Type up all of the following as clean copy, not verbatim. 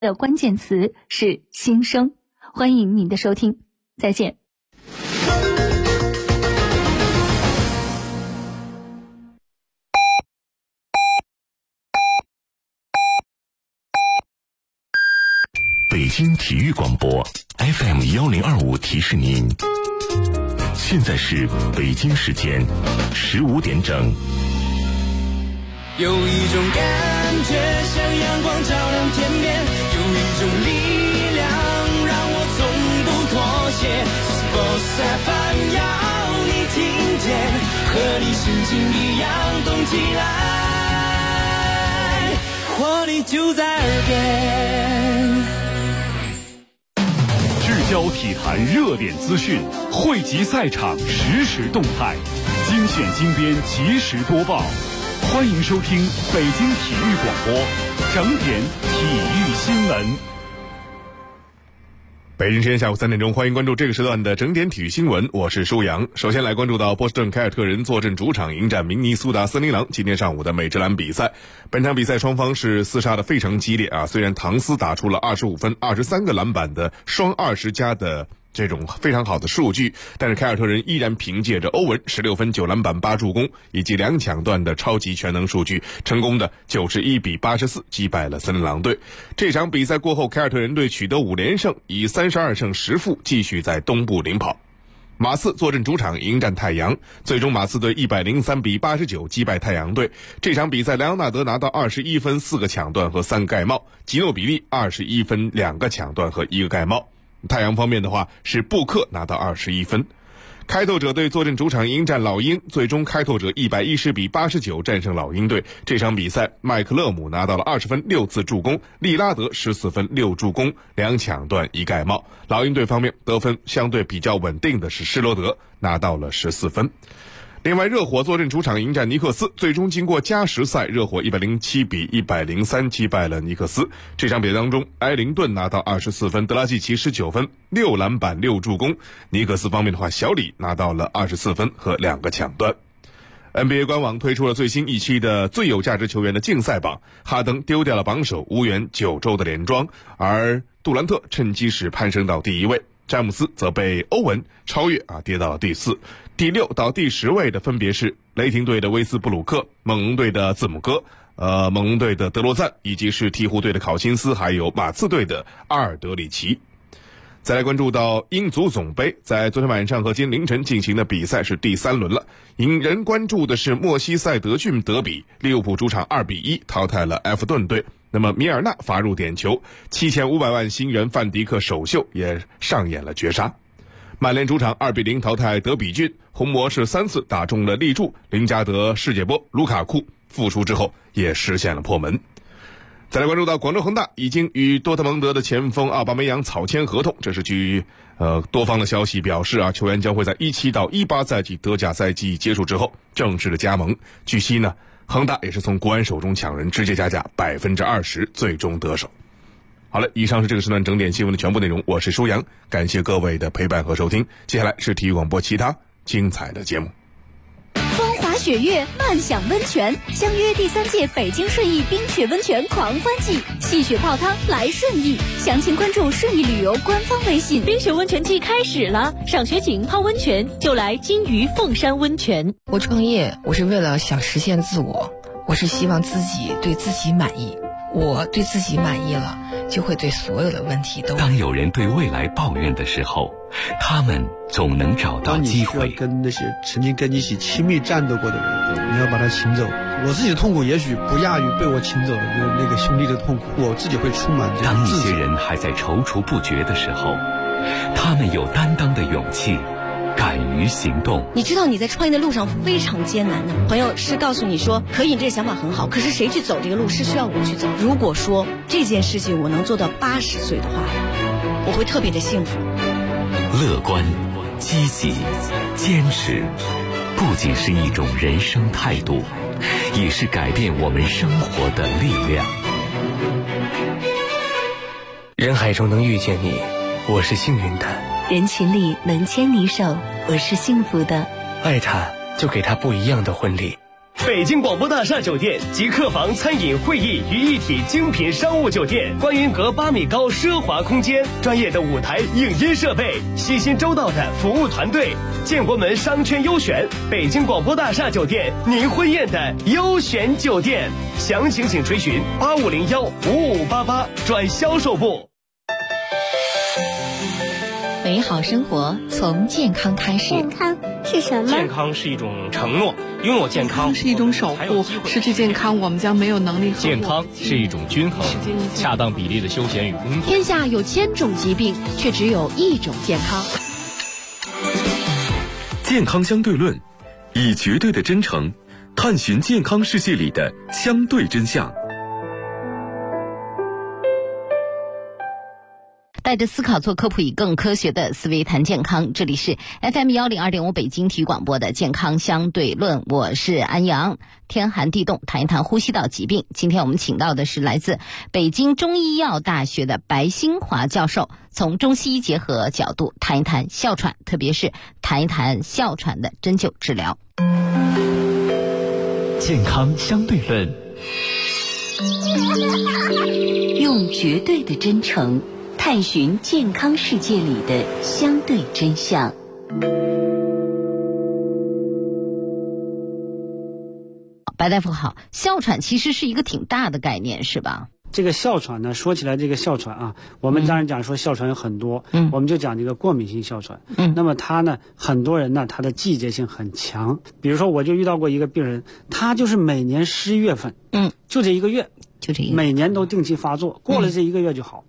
的关键词是新生。欢迎您的收听，再见。 北京体育广播 FM1025 提示您，现在是北京时间15点整。 有一种感觉像阳光照亮天边，有一种力量让我从不妥协。Sports FM 要你听见，和你心情一样动起来，活力就在耳边。 聚焦体坛热点资讯，汇集赛场实时动态，精选精编及时播报。欢迎收听北京体育广播整点体育新闻。 北京时间下午3点钟，欢迎关注这个时段的整点体育新闻，我是舒阳。首先来关注到波士顿凯尔特人坐镇主场迎战明尼苏达森林狼今天上午的美职篮比赛。本场比赛双方是厮杀的非常激烈啊，虽然唐斯打出了25分23个篮板的双20加的这种非常好的数据，但是凯尔特人依然凭借着欧文16分9篮板8助攻以及2抢断的超级全能数据，成功的91比84击败了森林狼队。这场比赛过后，凯尔特人队取得5连胜，以32胜10负继续在东部领跑。马刺坐镇主场迎战太阳，最终马刺队103比89击败太阳队。这场比赛莱昂纳德拿到21分4个抢断和3个盖帽，吉诺比利21分2个抢断和1个盖帽。太阳方面的话是布克拿到21分。开拓者队坐镇主场迎战老鹰，最终开拓者110比89战胜老鹰队。这场比赛麦克勒姆拿到了20分6次助攻，利拉德14分6助攻2抢断1盖帽。老鹰队方面得分相对比较稳定的是施罗德，拿到了14分。另外，热火坐镇主场迎战尼克斯，最终经过加时赛，热火107比103击败了尼克斯。这场比赛当中，埃灵顿拿到24分，德拉季奇19分6篮板6助攻。尼克斯方面的话，小李拿到了24分和2个抢断。NBA 官网推出了最新一期的最有价值球员的竞赛榜，哈登丢掉了榜首，无缘9周的连庄，而杜兰特趁机使攀升到第1位。詹姆斯则被欧文超越跌到了第4，第6到第10位的分别是雷霆队的威斯布鲁克、猛龙队的字母哥、猛龙队的德罗赞，以及是鹈鹕队的考辛斯，还有马刺队的阿尔德里奇。再来关注到英足总杯，在昨天晚上和今天凌晨进行的比赛是第3轮了。引人关注的是莫西塞德郡德比，利物浦主场2比1淘汰了埃弗顿队。那么米尔纳罚入点球，7500万新援范迪克首秀也上演了绝杀。曼联主场2比0淘汰德比郡，红魔是3次打中了立柱，林加德、世界波、卢卡库复出之后也实现了破门。再来关注到广州恒大已经与多特蒙德的前锋奥巴梅扬草签合同，这是据多方的消息表示球员将会在17到18赛季德甲赛季结束之后正式的加盟。据悉呢，恒大也是从国安手中抢人，直接加价20%，最终得手。好了，以上是这个时段整点新闻的全部内容，我是舒阳，感谢各位的陪伴和收听。接下来是体育广播其他精彩的节目。 风华雪月，漫享温泉，相约第3届北京顺义冰雪温泉狂欢季，戏雪泡汤来顺义，详情关注顺义旅游官方微信。 冰雪温泉季开始了，赏雪景泡温泉就来金鱼凤山温泉。 我创业，我是为了想实现自我，我是希望自己对自己满意，我对自己满意了，就会对所有的问题都。 当有人对未来抱怨的时候，他们总能找到机会。 当你需要跟那些曾经跟你一起亲密战斗过的人，你要把他请走。我自己的痛苦也许不亚于被我请走的那个兄弟的痛苦，我自己会充满这当一些人还在踌躇不决的时候，他们有担当的勇气，敢于行动。 你知道你在创业的路上非常艰难的，朋友是告诉你说可以，你这个想法很好，可是谁去走这个路是需要我去走。如果说这件事情我能做到80岁的话，我会特别的幸福。 乐观、积极、坚持，不仅是一种人生态度，也是改变我们生活的力量。 人海中能遇见你，我是幸运的； 人群里能牵你手，我是幸福的。 爱他，就给他不一样的婚礼。 北京广播大厦酒店集客房、餐饮、会议于一体精品商务酒店，观云阁8米高奢华空间，专业的舞台影音设备，细心周到的服务团队，建国门商圈优选，北京广播大厦酒店，您婚宴的优选酒店。详情请垂询8501-5588转销售部。 美好生活从健康开始。 健康是什么？ 健康是一种承诺，拥有健康是一种守护，失去健康我们将没有能力。 健康是一种均衡，恰当比例的休闲与工作。 天下有1000种疾病，却只有1种健康。 健康相对论，以绝对的真诚探寻健康世界里的相对真相。 带着思考做科普，以更科学的思维谈健康。这里是 FM102.5 北京体育广播的健康相对论，我是安阳。天寒地冻，谈一谈呼吸道疾病。今天我们请到的是来自北京中医药大学的白新华教授，从中西医结合角度谈一谈哮喘，特别是谈一谈哮喘的针灸治疗。 健康相对论， 用绝对的真诚探寻健康世界里的相对真相。 白大夫好，哮喘其实是一个挺大的概念，是吧？ 这个哮喘呢，说起来这个哮喘啊，我们当然讲说哮喘有很多，我们就讲这个过敏性哮喘。那么它呢，很多人呢，他的季节性很强。比如说，我就遇到过一个病人，他就是每年11月份，就这一个月，每年都定期发作，过了这一个月就好。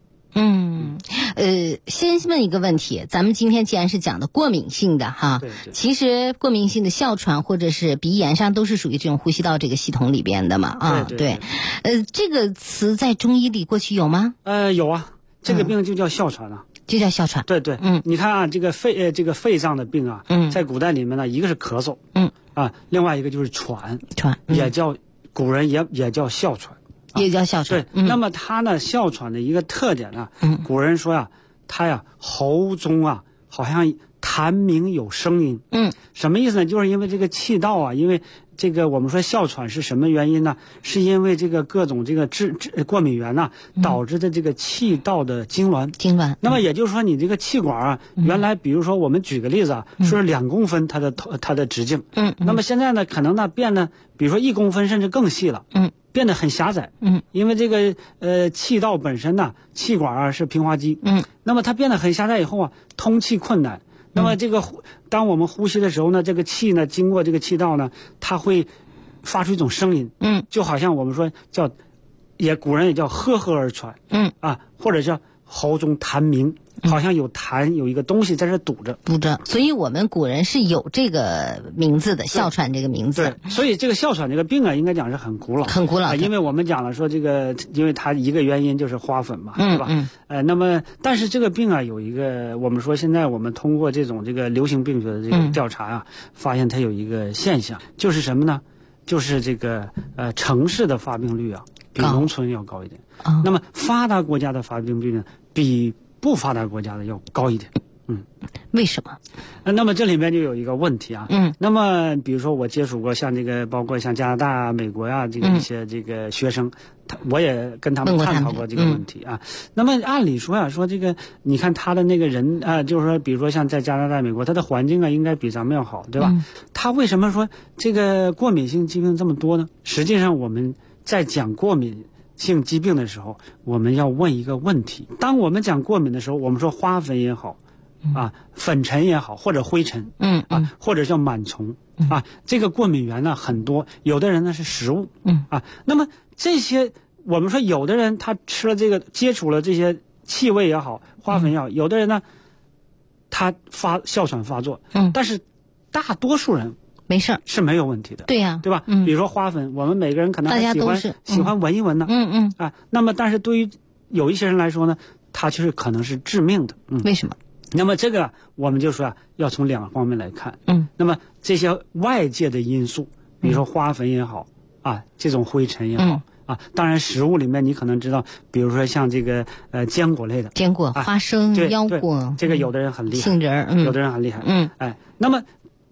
先问一个问题，咱们今天既然是讲的过敏性的哈， 对， 其实过敏性的哮喘或者是鼻炎上都是属于这种呼吸道这个系统里边的嘛啊，对，这个词在中医里过去有吗？ 有啊，这个病就叫哮喘啊。 就叫哮喘。 对，你看啊，这个肺脏的病啊，在古代里面呢，一个是咳嗽，另外一个就是喘，也叫古人也叫哮喘。 也叫哮喘。 对，那么它呢，哮喘的一个特点呢，古人说呀，它呀喉中啊好像痰鸣有声音。什么意思呢？就是因为这个气道啊，因为这个我们说哮喘是什么原因呢？是因为这个各种这个过敏源呐，导致的这个气道的痉挛。那么也就是说，你这个气管啊，原来比如说我们举个例子啊，说是2公分它的直径，那么现在呢，可能呢变得比如说1公分甚至更细了，变得很狭窄，因为这个气道本身呢，气管啊是平滑肌，那么它变得很狭窄以后啊，通气困难。那么这个当我们呼吸的时候呢，这个气呢经过这个气道呢，它会发出一种声音，就好像我们说叫，古人也叫呵呵而喘，或者叫喉中痰鸣，好像有痰有一个东西在这堵着， 所以我们古人是有这个名字的，哮喘这个名字。 对，所以这个哮喘这个病啊，应该讲是很古老，因为我们讲了说这个，因为它一个原因就是花粉嘛，对吧？那么但是这个病啊，有一个我们说现在我们通过这种这个流行病学的这个调查啊，发现它有一个现象，就是什么呢？就是这个城市的发病率啊，比农村要高一点。那么发达国家的发病率呢，比不发达国家的要高一点。 为什么？ 那么这里面就有一个问题啊。那么比如说我接触过像这个，包括像加拿大啊、美国啊这个一些这个学生，我也跟他们探讨过这个问题啊。那么按理说啊，说这个你看他的那个人啊，就是说比如说像在加拿大、美国，他的环境啊应该比咱们要好，对吧？他为什么说这个过敏性疾病这么多呢？实际上我们在讲过敏性疾病的时候，我们要问一个问题：当我们讲过敏的时候，我们说花粉也好，粉尘也好，或者灰尘，或者叫螨虫，这个过敏源呢很多，有的人呢是食物，那么这些我们说有的人他吃了这个，接触了这些气味也好，花粉也好，有的人呢他哮喘发作，但是大多数人没事是没有问题的， 对呀， 对吧？比如说花粉，我们每个人可能还喜欢闻一闻呢，那么但是对于有一些人来说呢，它就是可能是致命的， 为什么？ 那么这个我们就说要从2方面来看，那么这些外界的因素，比如说花粉也好，这种灰尘也好，当然食物里面你可能知道，比如说像这个坚果类的， 坚果、花生、腰果， 这个有的人很厉害， 杏仁， 有的人很厉害，那么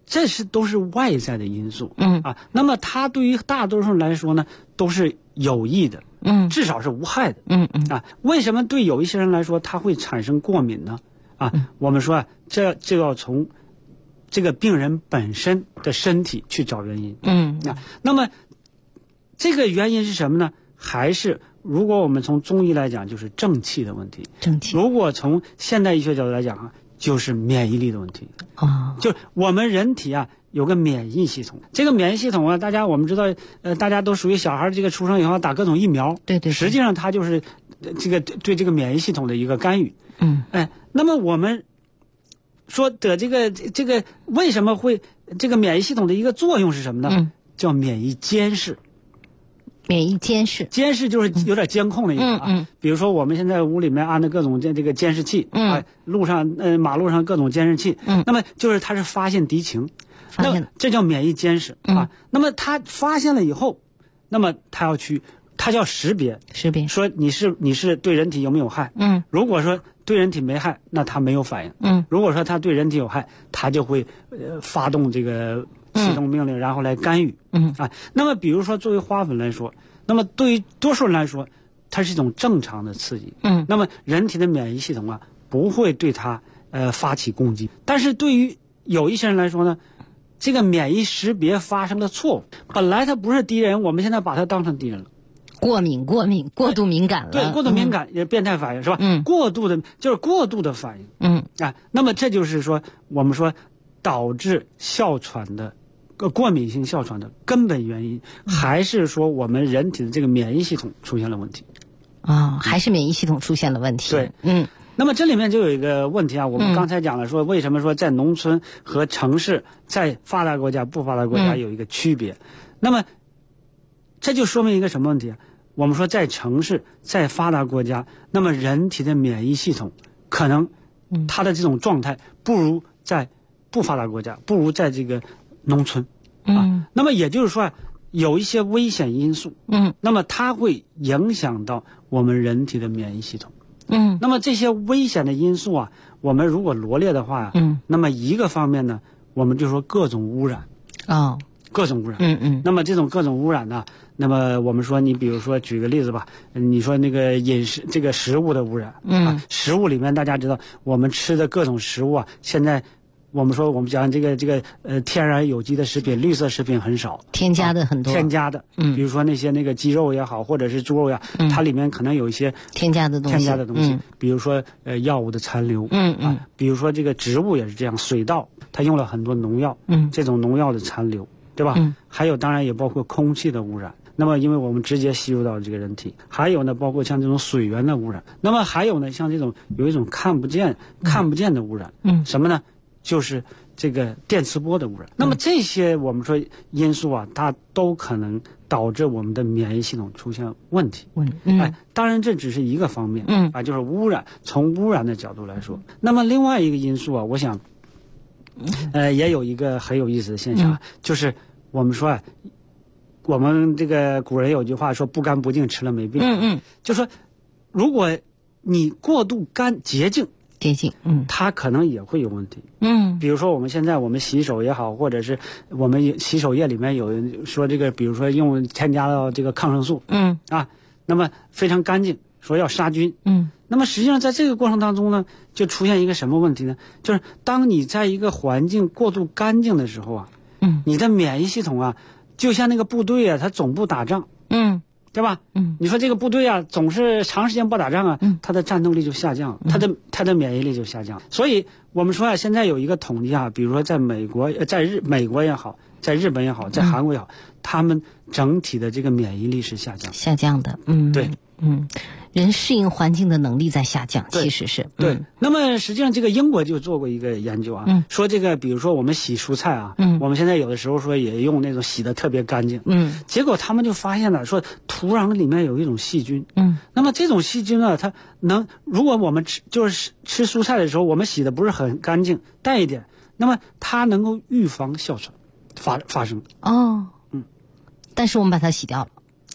这都是外在的因素，那么它对于大多数人来说呢，都是有益的，至少是无害的，为什么对有一些人来说它会产生过敏呢？我们说啊，这就要从这个病人本身的身体去找原因，那么这个原因是什么呢？还是如果我们从中医来讲，就是正气的问题；如果从现代医学角度来讲啊，就是免疫力的问题。就是我们人体啊有个免疫系统，这个免疫系统啊，我们知道，大家都属于小孩这个出生以后打各种疫苗，对，实际上它就是这个对这个免疫系统的一个干预。那么我们说的这个为什么会这个免疫系统的一个作用是什么呢？叫免疫监视。 免疫监视， 监视就是有点监控的意思啊。比如说我们现在屋里面安的各种这个监视器，路上马路上各种监视器，那么就是它是发现敌情，那这叫免疫监视啊。那么它发现了以后，那么它叫识别，说你是对人体有没有害？如果说对人体没害，那它没有反应。如果说它对人体有害，它就会发动这个启动命令，然后来干预。那么比如说作为花粉来说，那么对于多数人来说，它是一种正常的刺激。那么人体的免疫系统啊不会对它发起攻击，但是对于有一些人来说呢，这个免疫识别发生了错误，本来它不是敌人，我们现在把它当成敌人了。 过敏，过度敏感了。 对，过度敏感也变态反应是吧？过度的反应。那么这就是说，我们说导致哮喘的过敏性哮喘的根本原因，还是说我们人体的这个免疫系统出现了问题。 还是免疫系统出现了问题。 对，那么这里面就有一个问题啊，我们刚才讲了说，为什么说在农村和城市，在发达国家、不发达国家有一个区别？那么这就说明一个什么问题啊？我们说在城市，在发达国家，那么人体的免疫系统可能它的这种状态不如在不发达国家，不如在这个农村那么也就是说有一些危险因素，那么它会影响到我们人体的免疫系统。那么这些危险的因素啊，我们如果罗列的话，那么一个方面呢，我们就说各种污染。各种污染。那么这种各种污染呢，那么我们说，你比如说举个例子吧，你说那个饮食这个食物的污染，食物里面大家知道，我们吃的各种食物啊，现在我们说我们讲这个天然有机的食品、绿色食品很少， 添加的很多， 比如说那些那个鸡肉也好，或者是猪肉呀，它里面可能有一些添加的东西， 比如说药物的残留，比如说这个植物也是这样，水稻它用了很多农药，这种农药的残留，对吧？还有当然也包括空气的污染。那么因为我们直接吸入到这个人体，还有呢包括像这种水源的污染，那么还有呢像这种有一种看不见的污染，什么呢？就是这个电磁波的污染。那么这些我们说因素啊，它都可能导致我们的免疫系统出现问题。当然这只是一个方面，就是污染，从污染的角度来说。那么另外一个因素啊，我想也有一个很有意思的现象，就是我们说我们这个古人有句话说不干不净吃了没病。就说如果你过度洁净，它可能也会有问题。比如说我们现在我们洗手也好，或者是我们洗手液里面有说这个，比如说添加了这个抗生素，那么非常干净，说要杀菌。那么实际上在这个过程当中呢，就出现一个什么问题呢？就是当你在一个环境过度干净的时候啊，你的免疫系统啊，就像那个部队啊，它总部打仗，对吧？你说这个部队啊，总是长时间不打仗啊，它的战斗力就下降，它的免疫力就下降。所以我们说啊，现在有一个统计啊，比如说在美国也好，在日本也好，在韩国也好，他们整体的这个免疫力是下降的。对。人适应环境的能力在下降，其实是对。那么实际上这个英国就做过一个研究啊，说这个比如说我们洗蔬菜啊，我们现在有的时候说也用那种洗的特别干净，结果他们就发现了说土壤里面有一种细菌，那么这种细菌呢，它如果我们吃蔬菜的时候，我们洗的不是很干净，淡一点，那么它能够预防哮喘发生。 但是我们把它洗掉了。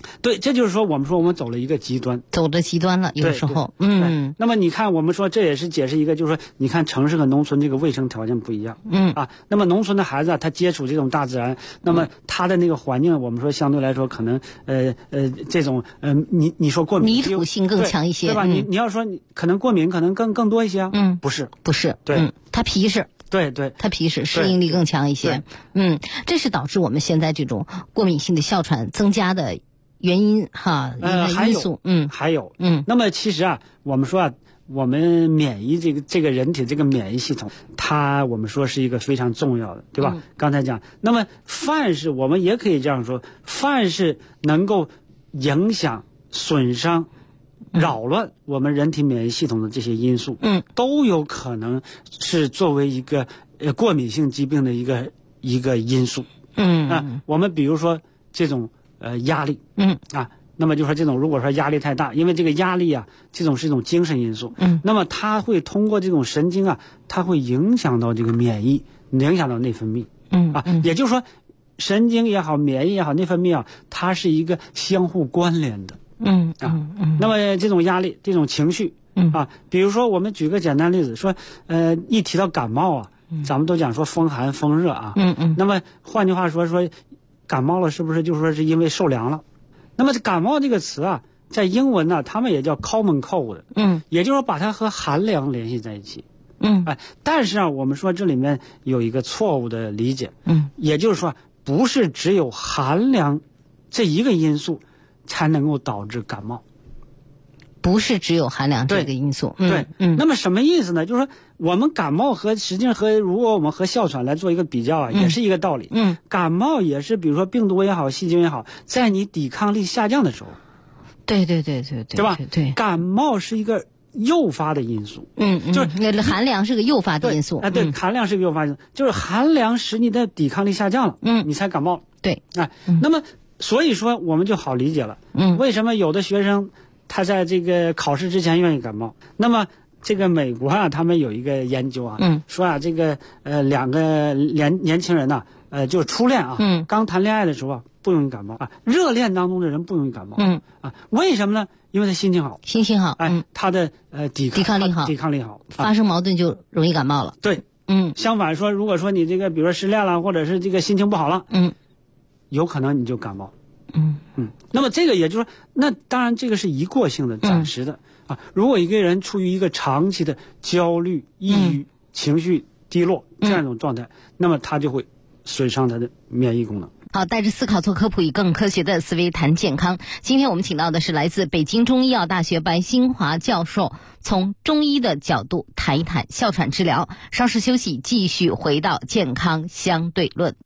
对，这就是说我们走了一个极端， 走的极端了，有时候， 那么你看，我们说这也是解释一个，就是说，你看城市和农村这个卫生条件不一样，那么农村的孩子他接触这种大自然，那么他的那个环境，我们说相对来说可能这种你说过敏， 泥土性更强一些， 对吧？你要说你可能过敏可能更多一些啊，不是，对， 他皮实。 对， 它皮实，适应力更强一些。这是导致我们现在这种过敏性的哮喘增加的原因哈，因素。 还有，那么其实啊，我们说啊，我们免疫这个人体这个免疫系统，它我们说是一个非常重要的，对吧？刚才讲，那么凡是我们也可以这样说，凡是能够影响、损伤、扰乱我们人体免疫系统的这些因素，都有可能是作为一个过敏性疾病的一个因素。我们比如说这种压力，那么就说这种如果说压力太大，因为这个压力啊，这种是一种精神因素，那么它会通过这种神经啊，它会影响到这个免疫，影响到内分泌，也就是说，神经也好，免疫也好，内分泌啊，它是一个相互关联的。那么这种压力，这种情绪，比如说我们举个简单例子，说，一提到感冒啊，咱们都讲说风寒风热啊，那么换句话说，感冒了是不是就说是因为受凉了？那么感冒这个词啊，在英文呢，他们也叫 common cold，也就是说把它和寒凉联系在一起，但是啊，我们说这里面有一个错误的理解，也就是说，不是只有寒凉这一个因素才能够导致感冒， 不是只有寒凉这个因素。 那么什么意思呢？就是说我们感冒实际上如果我们和哮喘来做一个比较啊，也是一个道理。感冒也是，比如说病毒也好，细菌也好，在你抵抗力下降的时候， 对吧？对，感冒是一个诱发的因素。 就是寒凉是个诱发的因素。 对，寒凉是个诱发因素，就是寒凉使你的抵抗力下降了，你才感冒了。 对， 那么。所以说我们就好理解了，为什么有的学生他在这个考试之前愿意感冒？那么这个美国啊，他们有一个研究啊，说啊，这个两个年轻人呐，就是初恋啊，刚谈恋爱的时候啊，不容易感冒啊，热恋当中的人不容易感冒，为什么呢？因为他心情好，他的抵抗力好， 发生矛盾就容易感冒了。 对，相反说，如果说你这个比如说失恋了，或者是这个心情不好了，有可能你就感冒。那么这个也就是说，那当然这个是一过性的、暂时的啊。如果一个人处于一个长期的焦虑、抑郁、情绪低落这样一种状态，那么他就会损伤他的免疫功能。 好，带着思考做科普，以更科学的思维谈健康。今天我们请到的是来自北京中医药大学白新华教授，从中医的角度谈一谈哮喘治疗。稍事休息，继续回到健康相对论。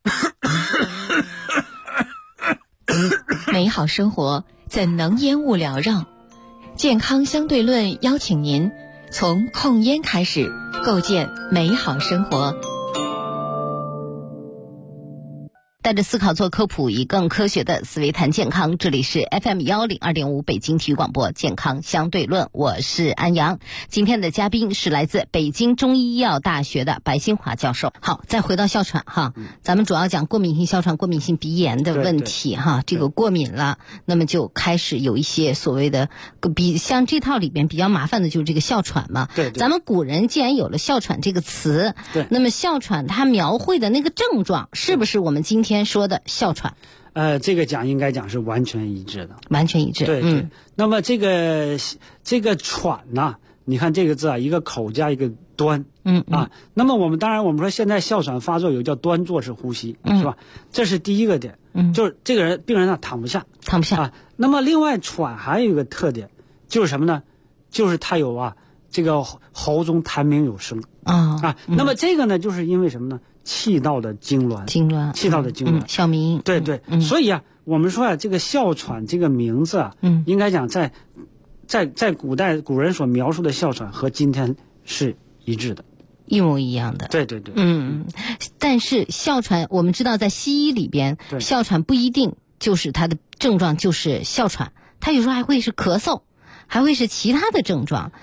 美好生活怎能烟雾缭绕？健康相对论邀请您从控烟开始，构建美好生活。 带着思考做科普，以更科学的思维谈健康。这里是 FM102.5 北京体育广播健康相对论，我是安阳。今天的嘉宾是来自北京中医药大学的白新华教授。好，再回到哮喘哈，咱们主要讲过敏性哮喘、过敏性鼻炎的问题哈。这个过敏了，那么就开始有一些所谓的像这套里边比较麻烦的就是这个哮喘嘛。 对， 咱们古人既然有了哮喘这个词， 对， 那么哮喘它描绘的那个症状是不是我们今天说的哮喘？ 这个应该讲是完全一致的， 完全一致。 对，那么这个喘呢，你看这个字啊，一个口加一个端，那么我们说现在哮喘发作有叫端坐式呼吸，是吧？这是第一个点，就是这个病人呢躺不下啊。那么另外喘还有一个特点，就是什么呢？就是他有这个喉中痰鸣有声那么这个呢，就是因为什么呢？气道的痉挛，气道的痉挛， 哮鸣。 对，所以我们说这个哮喘这个名字应该讲在古代古人所描述的哮喘和今天是一致的， 一模一样的。 对。 但是哮喘，我们知道在西医里边，哮喘不一定就是它的症状就是哮喘，它有时候还会是咳嗽，还会是其他的症状。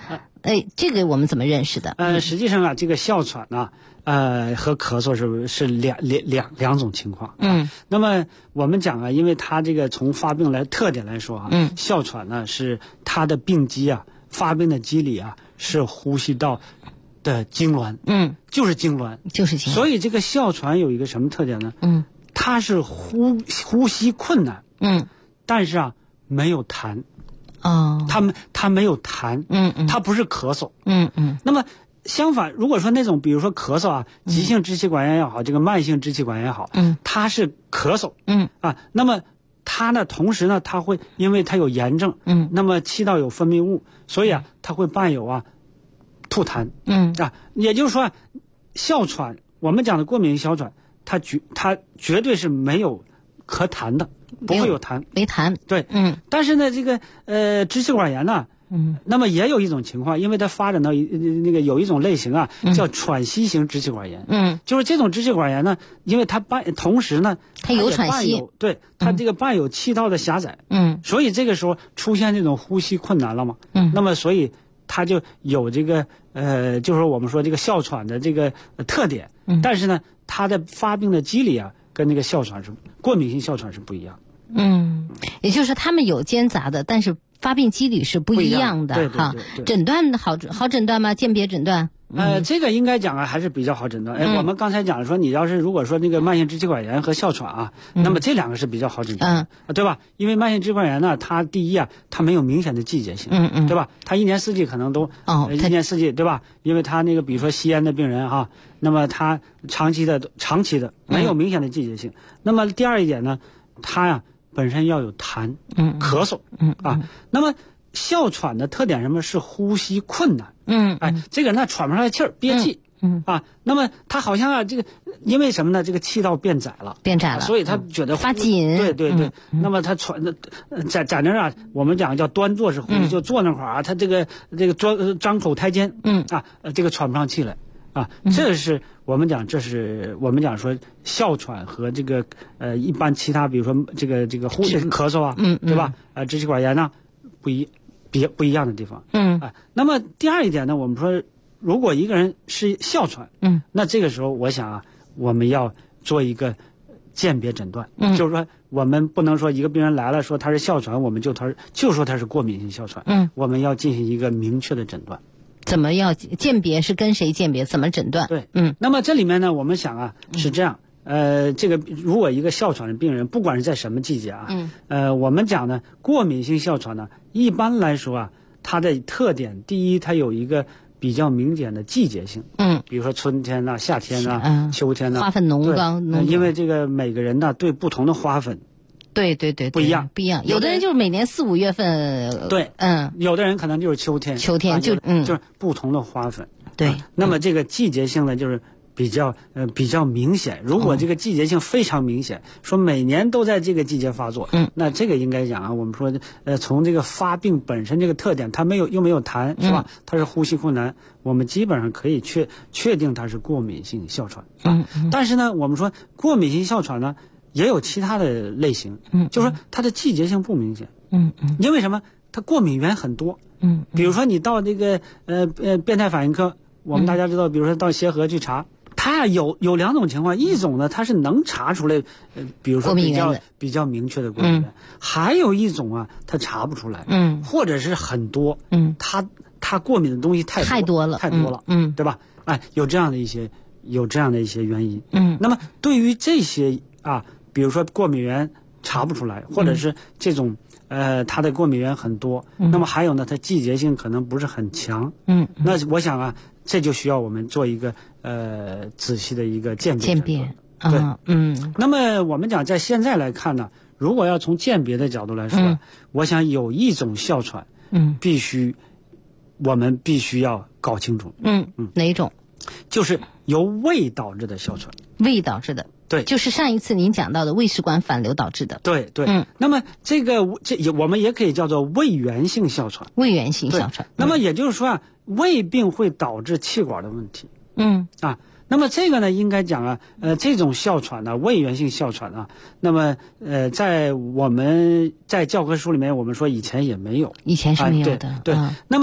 这个我们怎么认识的？ 实际上啊，这个哮喘呢，和咳嗽是两种情况。那么我们讲啊，因为它这个从发病特点来说啊，哮喘呢是它的病机啊，发病的机理啊是呼吸道的痉挛，就是痉挛。所以这个哮喘有一个什么特点呢？它是呼吸困难，但是啊没有痰。它没有痰，它不是咳嗽，那么相反，如果说那种比如说咳嗽啊，急性支气管炎也好，这个慢性支气管炎也好，它是咳嗽，那么它呢，同时呢，它会因为它有炎症，那么气道有分泌物，所以啊，它会伴有吐痰，也就是说，哮喘我们讲的过敏性哮喘，它绝对是没有咳痰的。不会有痰， 没痰， 对，但是呢，这个支气管炎呢，那么也有一种情况，因为它发展到那个有一种类型啊，叫喘息型支气管炎，就是这种支气管炎呢，因为它同时呢， 它有喘息， 对，它这个伴有气道的狭窄，所以这个时候出现这种呼吸困难了嘛，那么所以它就有这个就是我们说这个哮喘的这个特点，但是呢，它的发病的机理啊，跟那个过敏性哮喘是不一样。 也就是说他们有间杂的，但是发病机理是不一样的。 对。 诊断好诊断吗？鉴别诊断？ 这个应该讲啊，还是比较好诊断。我们刚才讲说，你要是如果说那个慢性支气管炎和哮喘啊，那么这两个是比较好诊断，对吧？因为慢性支气管炎呢，它第一啊，它没有明显的季节性，对吧？它一年四季可能都一年四季，对吧？因为它那个比如说吸烟的病人哈，那么他长期的没有明显的季节性。那么第二一点呢，它呀本身要有痰，咳嗽，那么哮喘的特点什么是呼吸困难，这个人他喘不上来气儿，憋气，那么他好像啊这个因为什么呢？这个气道变窄了，所以他觉得发紧， 对，那么他喘的在那啊，我们讲叫端坐式呼吸，就坐那块儿啊，他这个张口抬肩，这个喘不上气来。这是我们讲说哮喘和这个一般其他比如说这个咳嗽啊，对吧？支气管炎呢不一样的地方。那么第二一点呢，我们说如果一个人是哮喘，那这个时候我想啊，我们要做一个鉴别诊断，就是说我们不能说一个病人来了说他是哮喘，我们就说他是过敏性哮喘，我们要进行一个明确的诊断。 怎么要鉴别？是跟谁鉴别？怎么诊断？ 对，那么这里面呢，我们想啊是这样，这个如果一个哮喘的病人，不管是在什么季节啊，我们讲呢，过敏性哮喘呢，一般来说啊，它的特点，第一，它有一个比较明显的季节性，比如说春天呐、夏天呐、秋天呐， 花粉浓高， 因为这个每个人呢对不同的花粉。 对，不一样。有的人就是每年4、5月份， 对，有的人可能就是秋天就是不同的花粉。 对， 那么这个季节性呢，就是比较明显。如果这个季节性非常明显，说每年都在这个季节发作，那这个应该讲啊，我们说从这个发病本身这个特点，它又没有痰，是吧？它是呼吸困难，我们基本上可以确定它是过敏性哮喘。但是呢，我们说过敏性哮喘呢，也有其他的类型，就是说它的季节性不明显，因为什么？它过敏源很多，比如说你到这个变态反应科，我们大家知道，比如说到协和去查，它有两种情况，一种呢它是能查出来，比如说比较明确的过敏源，还有一种啊它查不出来，或者是很多，它过敏的东西太多了，对吧？有这样的一些原因，那么对于这些啊。比如说过敏源查不出来，或者是这种它的过敏源很多，那么还有呢，它季节性可能不是很强，那我想啊，这就需要我们做一个仔细的一个鉴别。对，那么我们讲在现在来看呢，如果要从鉴别的角度来说，我想有一种哮喘，我们必须要搞清楚， 哪一种？ 就是由胃导致的哮喘。 胃导致的。 对， 就是上一次您讲到的胃食管反流导致的。 对，那么这我们也可以叫做胃源性哮喘。 胃源性哮喘。 那么也就是说啊，胃病会导致气管的问题。那么这个呢，应该讲啊，这种哮喘呢，胃源性哮喘啊，那么在我们在教科书里面，我们说以前也没有， 以前是没有的。 对，那么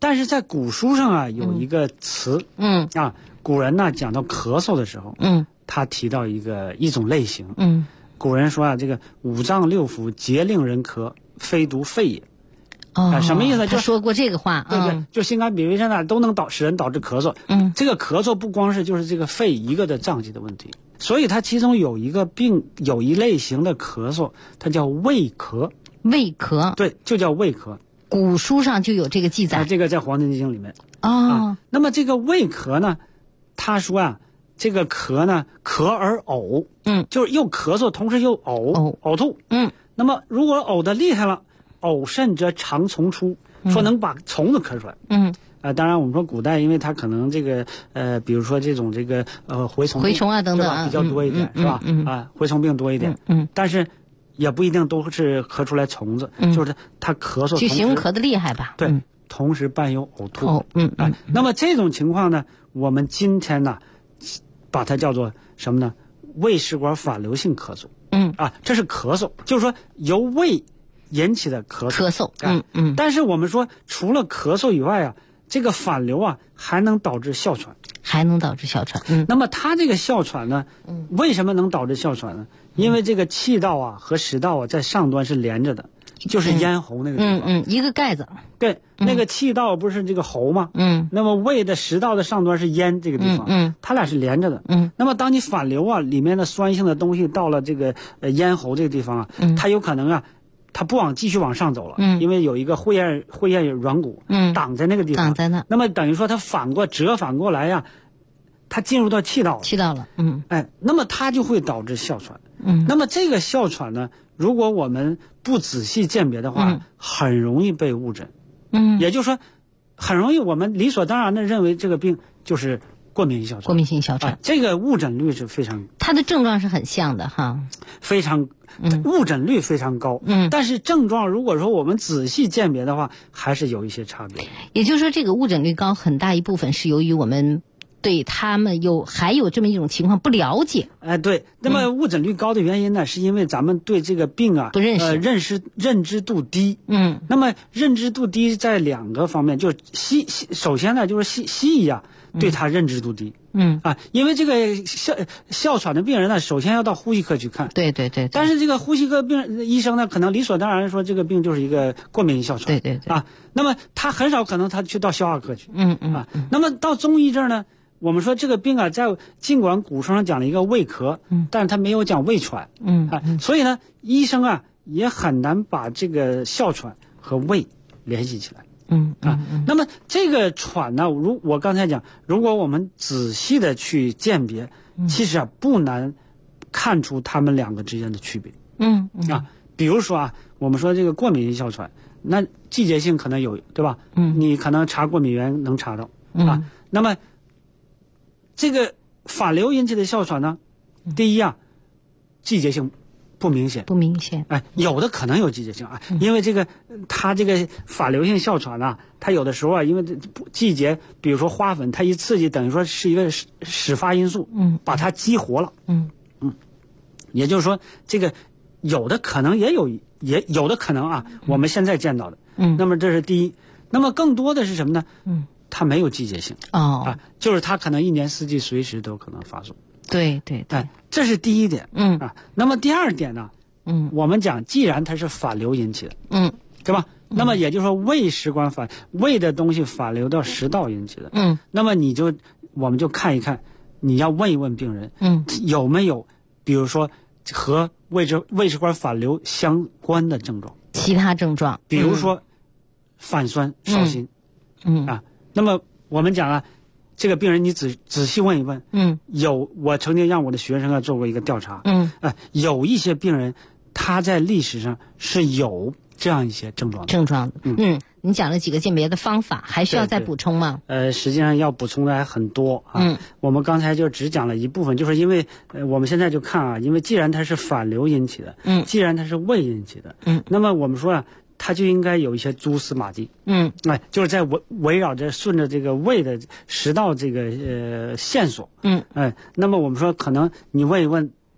但是在古书上啊有一个词，古人呢讲到咳嗽的时候，他提到一种类型，古人说啊，这个五脏六腑皆令人咳，非独肺也。什么意思？ 他说过这个话， 对，就心肝脾胃肾胆都能使人导致咳嗽。这个咳嗽不光是就是这个肺一个的脏器的问题，所以它其中有一个病，有一类型的咳嗽，它叫胃咳。 胃咳， 对，就叫胃咳。 古书上就有这个记载， 这个在《黄帝内经》里面。那么这个胃咳呢，他说啊，这个咳呢，咳而呕，就是又咳嗽，同时又呕吐，那么如果呕的厉害了，呕甚则常虫出，说能把虫子咳出来。当然我们说古代，因为它可能这个比如说这种这个蛔虫啊等等比较多一点，是吧？蛔虫病多一点，但是也不一定都是咳出来虫子，就是它咳嗽就形容咳的厉害吧。 对，同时伴有呕吐。那么这种情况呢，我们今天呢，把它叫做什么呢？胃食管反流性咳嗽。这是咳嗽，就是说由胃引起的咳嗽。但是我们说，除了咳嗽以外啊，这个反流啊还能导致哮喘。那么它这个哮喘呢，为什么能导致哮喘呢？因为这个气道啊和食道啊在上端是连着的，就是咽喉那个地方。 一个盖子。 对，那个气道不是这个喉吗？那么胃的食道的上端是咽这个地方。它俩是连着的。那么当你反流啊，里面的酸性的东西到了这个咽喉这个地方啊，它有可能啊，它不继续往上走了，因为有一个会厌软骨挡在那个地方， 挡在那。 那么等于说它折返过来呀，它进入到气道了。 那么它就会导致哮喘。那么这个哮喘呢，如果我们不仔细鉴别的话，很容易被误诊。也就是说，很容易我们理所当然的认为这个病就是过敏性哮喘。这个误诊率是非常， 它的症状是很像的哈， 非常误诊率非常高。但是症状如果说我们仔细鉴别的话，还是有一些差别。 也就是说，这个误诊率高很大一部分是由于我们对他们还有这么一种情况不了解。 对。那么误诊率高的原因呢，是因为咱们对这个病啊不认识， 认知度低。那么认知度低在两个方面，就是首先呢，就是西医啊对他认知度低。因为这个哮喘的病人呢，首先要到呼吸科去看。 对。 但是这个呼吸科医生呢，可能理所当然说这个病就是一个过敏性哮喘。 对。 那么他很少可能他去到消化科去。那么到中医这儿呢，我们说这个病啊，尽管古书上讲了一个胃咳，但是他没有讲胃喘。所以呢，医生啊也很难把这个哮喘和胃联系起来。那么这个喘呢，我刚才讲，如果我们仔细的去鉴别，其实啊不难看出他们两个之间的区别。比如说啊，我们说这个过敏性哮喘，那季节性可能有，对吧？你可能查过敏源能查到。那么这个反流引起的哮喘呢，第一啊，季节性不明显。有的可能有季节性啊，因为它这个反流性哮喘啊，它有的时候啊，因为季节，比如说花粉，它一刺激，等于说是一个始发因素，把它激活了。也就是说，这个有的可能也有的可能啊，我们现在见到的。那么这是第一。那么更多的是什么呢？它没有季节性。就是它可能一年四季随时都可能发作。 对。 这是第一点。那么第二点呢？我们讲，既然它是反流引起的，对吧？那么也就是说，胃食管胃的东西反流到食道引起的。那么我们就看一看，你要问一问病人，有没有比如说和胃食管反流相关的症状， 其他症状， 比如说反酸、烧心。那么我们讲啊，这个病人你仔细问一问。我曾经让我的学生啊做过一个调查。有一些病人他在历史上是有这样一些症状的。 你讲了几个鉴别的方法，还需要再补充吗？ 实际上要补充的还很多啊。我们刚才就只讲了一部分，就是因为我们现在就看啊，因为既然它是反流引起的，既然它是胃引起的，那么我们说啊，它就应该有一些蛛丝马迹。就是在围绕着顺着这个胃的食道这个线索。那么我们说可能你问一问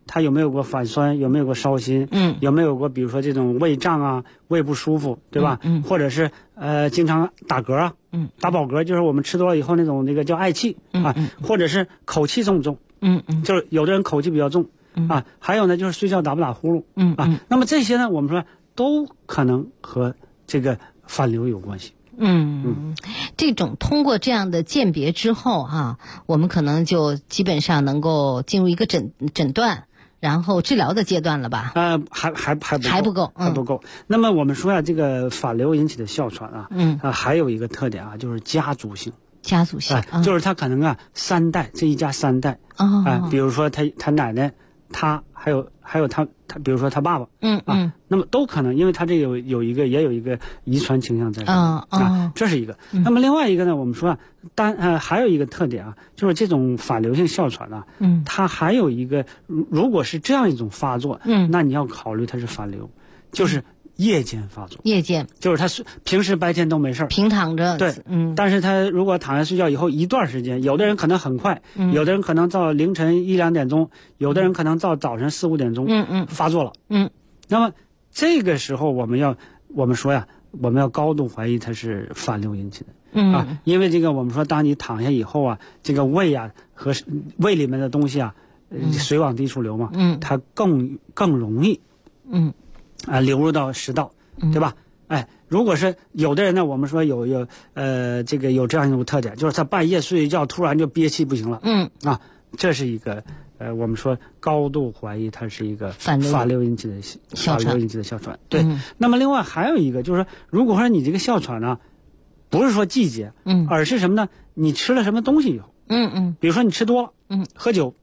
他有没有过反酸，有没有过烧心，有没有过比如说这种胃胀啊、胃不舒服，对吧？或者是经常打嗝啊，打饱嗝就是我们吃多了以后那种那个叫嗳气啊，或者是口气重，就是有的人口气比较重啊，还有呢就是睡觉打不打呼噜，啊，那么这些呢我们说都可能和这个反流有关系。 这种通过这样的鉴别之后我们可能就基本上能够进入一个诊断，然后治疗的阶段了吧？ 还不够。那么我们说这个反流引起的哮喘还有一个特点就是家族性。就是他可能三代，这一家三代比如说他奶奶，他还有他比如说他爸爸，那么都可能，因为他这也有一个遗传倾向在这是一个。那么另外一个呢，我们说还有一个特点就是这种反流性哮喘它还有一个，如果是这样一种发作，那你要考虑它是反流，就是夜间发作。夜间就是他平时白天都没事， 平躺着。 对，但是他如果躺下睡觉以后一段时间，有的人可能很快，有的人可能到凌晨1、2点钟，有的人可能到早晨4、5点钟，发作了。那么这个时候我们要高度怀疑它是反流引起的。因为这个我们说，当你躺下以后这个胃和胃里面的东西水往低处流嘛，它更容易流入到食道，对吧？如果是有的人呢，我们说有这样一种特点，就是他半夜睡一觉突然就憋气不行了，这是一个我们说高度怀疑它是一个反流引起的哮喘。对，那么另外还有一个就是说，如果说你这个哮喘呢，不是说季节，而是什么呢？你吃了什么东西以后，比如说你吃多了，喝酒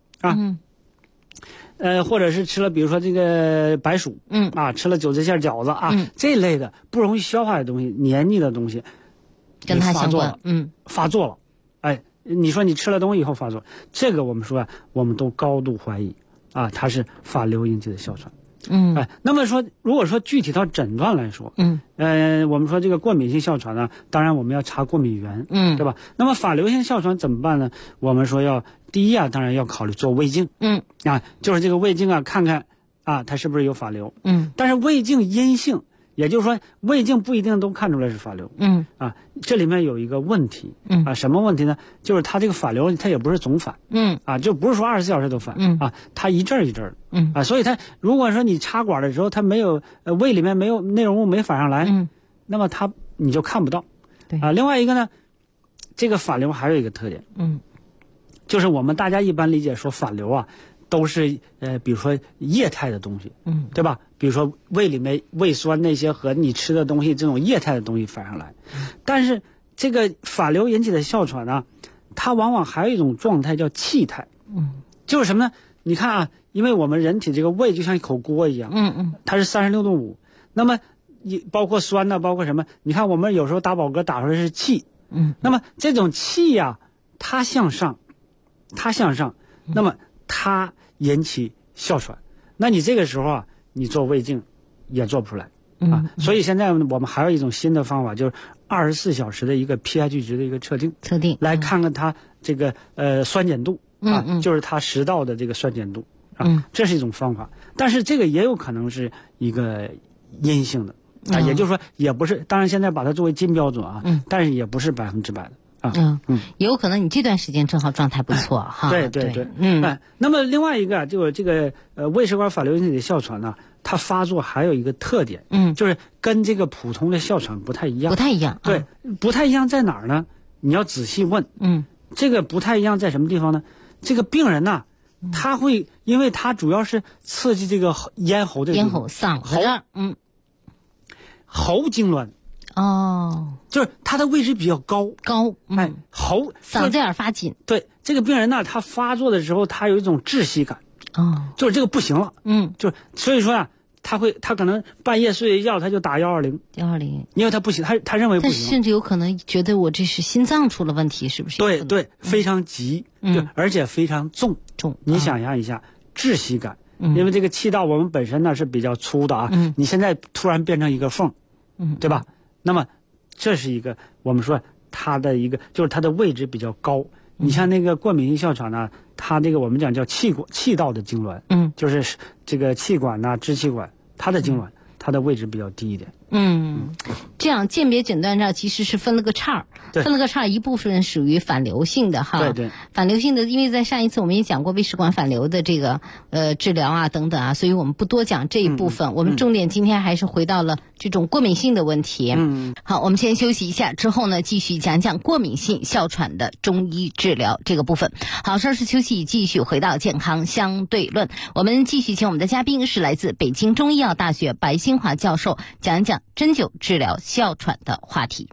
或者是吃了比如说这个白薯，吃了韭菜馅饺子这类的不容易消化的东西、黏腻的东西， 跟它相关， 发作了，你说你吃了东西以后发作，这个我们说我们都高度怀疑它是反流引起的哮喘。那么说，如果说具体到诊断来说，我们说这个过敏性哮喘呢，当然我们要查过敏源，对吧？那么反流性哮喘怎么办呢？我们说第一当然要考虑做胃镜，就是这个胃镜看看它是不是有反流，但是胃镜阴性，也就是说胃镜不一定都看出来是反流，这里面有一个问题，什么问题呢？就是它这个反流它也不是总反，就不是说24小时都反，它一阵一阵所以它如果说你插管的时候它没有胃里面没有内容物没反上来，那么你就看不到。另外一个呢，这个反流还有一个特点，就是我们大家一般理解说反流都是比如说液态的东西，对吧？比如说胃里面胃酸那些和你吃的东西这种液态的东西反上来，但是这个反流引起的哮喘呢，它往往还有一种状态叫气态，就是什么呢？你看因为我们人体这个胃就像一口锅一样，它是36度5，那么包括酸包括什么？你看我们有时候打饱嗝打出来是气，那么这种气它向上，那么它引起哮喘，那你这个时候你做胃镜也做不出来所以现在我们还有一种新的方法，就是24小时的一个 pH 值的一个测定，来看看它这个酸碱度就是它食道的这个酸碱度这是一种方法，但是这个也有可能是一个阴性的也就是说也不是，当然现在把它作为金标准但是也不是100%的。 也有可能你这段时间正好状态不错对，那么另外一个就是这个胃食管反流引起的哮喘呢，它发作还有一个特点，就是跟这个普通的哮喘不太一样。对，不太一样在哪儿呢？你要仔细问。这个不太一样在什么地方呢？这个病人呢，他会因为他主要是刺激这个咽喉的嗓子这儿， 喉痉挛。就是他的位置比较高，喉嗓子眼发紧。 对，这个病人呢，他发作的时候，他有一种窒息感，就是这个不行了，就是所以说他可能半夜睡一觉他就打120，因为他不行，他认为不行， 甚至有可能觉得我这是心脏出了问题，是不是？ 对，非常急，而且非常重。你想象一下窒息感，因为这个气道我们本身呢是比较粗的你现在突然变成一个缝，对吧？那么这是一个我们说它的一个，就是它的位置比较高， 你像那个过敏性哮喘呢，它这个我们讲叫气道的痉挛，就是这个气管呐、支气管，它的痉挛，它的位置比较低一点。 这样鉴别诊断上其实是分了个叉，一部分属于反流性的哈。 对， 反流性的，因为在上一次我们也讲过胃食管反流的这个治疗啊等等啊，所以我们不多讲这一部分。我们重点今天还是回到了这种过敏性的问题。好，我们先休息一下，之后呢继续讲讲过敏性哮喘的中医治疗这个部分。好，稍事休息，继续回到健康相对论。我们继续请我们的嘉宾是来自北京中医药大学白新华教授，讲一讲针灸治疗哮喘的话题。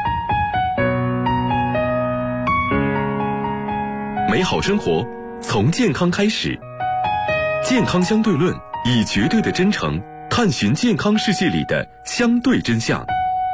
美好生活从健康开始，健康相对论以绝对的真诚探寻健康世界里的相对真相。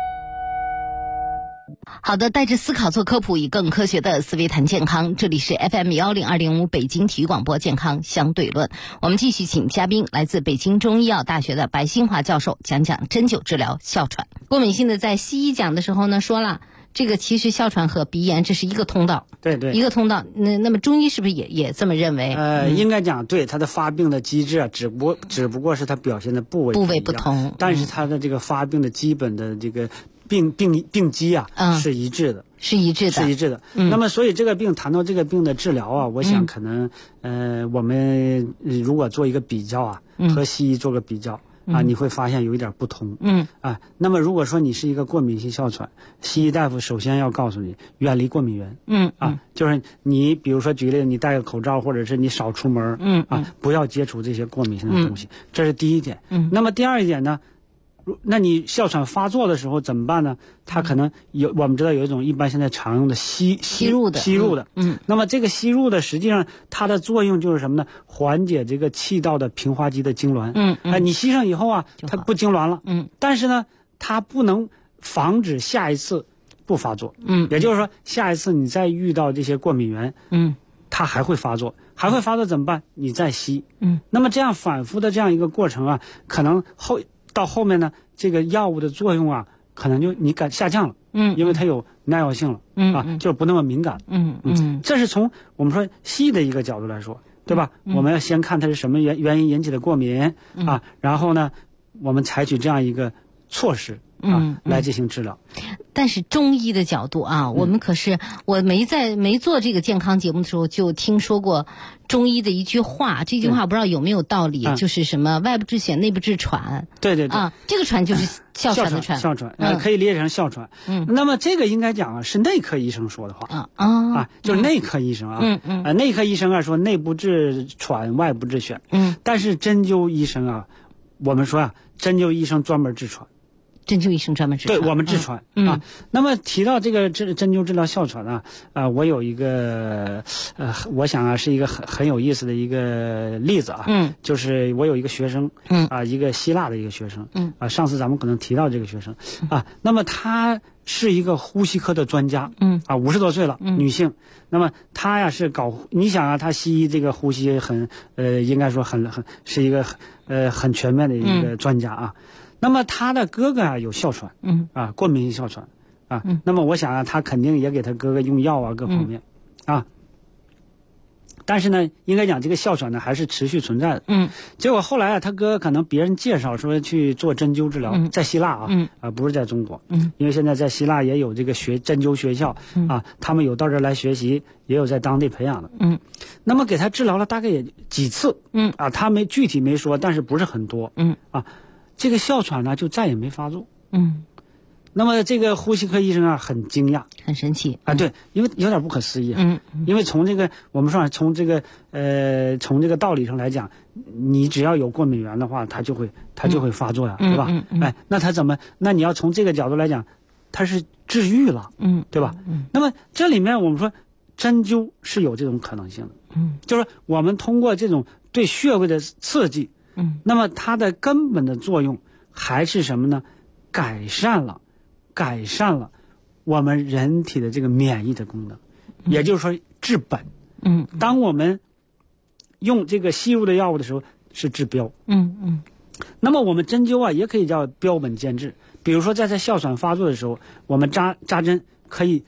好的，带着思考做科普，以更科学的思维谈健康。这里是 FM102.5 北京体育广播健康相对论。我们继续请嘉宾来自北京中医药大学的白新华教授讲讲针灸治疗哮喘。过敏性的在西医讲的时候呢，说了这个其实哮喘和鼻炎这是一个通道， 对， 一个通道。那么中医是不是也这么认为？ 应该讲对，它的发病的机制啊，只不过是它表现的部位不同，但是它的这个发病的基本的这个病机啊，是一致的。那么所以这个病谈到这个病的治疗啊，我想可能我们如果做一个比较啊，和西医做个比较啊，你会发现有一点不同。那么如果说你是一个过敏性哮喘，西医大夫首先要告诉你远离过敏源。就是你比如说举例，你戴个口罩，或者是你少出门。不要接触这些过敏性的东西，这是第一点。那么第二一点呢？那你哮喘发作的时候怎么办呢？它可能我们知道有一种一般现在常用的吸入的。那么这个吸入的实际上它的作用就是什么呢？缓解这个气道的平滑肌的痉挛。你吸上以后啊，它不痉挛了。但是呢，它不能防止下一次不发作。也就是说，下一次你再遇到这些过敏源，它还会发作，怎么办？你再吸。那么这样反复的这样一个过程啊，可能到后面呢，这个药物的作用啊，可能就你下降了。因为它有耐药性了。就是不那么敏感。这是从我们说西医的一个角度来说，对吧？我们要先看它是什么原因引起的过敏啊，然后呢，我们采取这样一个措施来进行治疗。 但是中医的角度啊，我们可是我没做这个健康节目的时候就听说过中医的一句话，这句话不知道有没有道理，就是什么外部治险内部治喘。对啊，这个喘就是哮喘的喘。 可以理解成哮喘。那么这个应该讲啊，是内科医生说的话就是内科医生啊。内科医生啊说内部治喘，外部治癣。但是针灸医生啊，我们说啊，针灸医生专门治喘。 针灸医生专门治喘， 对，我们治喘。那么提到这个针灸治疗哮喘啊，我有一个我想啊是一个很有意思的一个例子啊。就是我有一个学生，一个希腊的一个学生。上次咱们可能提到这个学生啊，那么他是一个呼吸科的专家。50多岁了，女性。那么他呀是你想啊，他西医这个呼吸应该说是一个很全面的一个专家啊。那么他的哥哥啊有哮喘。过敏性哮喘啊。那么我想啊，他肯定也给他哥哥用药啊，各方面啊。但是呢，应该讲这个哮喘呢还是持续存在的。结果后来啊，他哥可能别人介绍说去做针灸治疗，在希腊不是在中国。因为现在在希腊也有这个针灸学校啊，他们有到这儿来学习，也有在当地培养的。那么给他治疗了大概也几次。他具体没说，但是不是很多。这个哮喘呢就再也没发作。那么这个呼吸科医生啊很惊讶， 很神奇啊。对，因为有点不可思议。因为从这个我们说从这个道理上来讲，你只要有过敏源的话，它就会发作呀，对吧？那你要从这个角度来讲，它是治愈了。对吧？那么这里面我们说针灸是有这种可能性的。就是我们通过这种对穴位的刺激。那么它的根本的作用还是什么呢？改善了我们人体的这个免疫的功能。也就是说治本。当我们用这个吸入的药物的时候是治标。那么我们针灸啊也可以叫标本兼治。比如说在哮喘发作的时候，我们扎针可以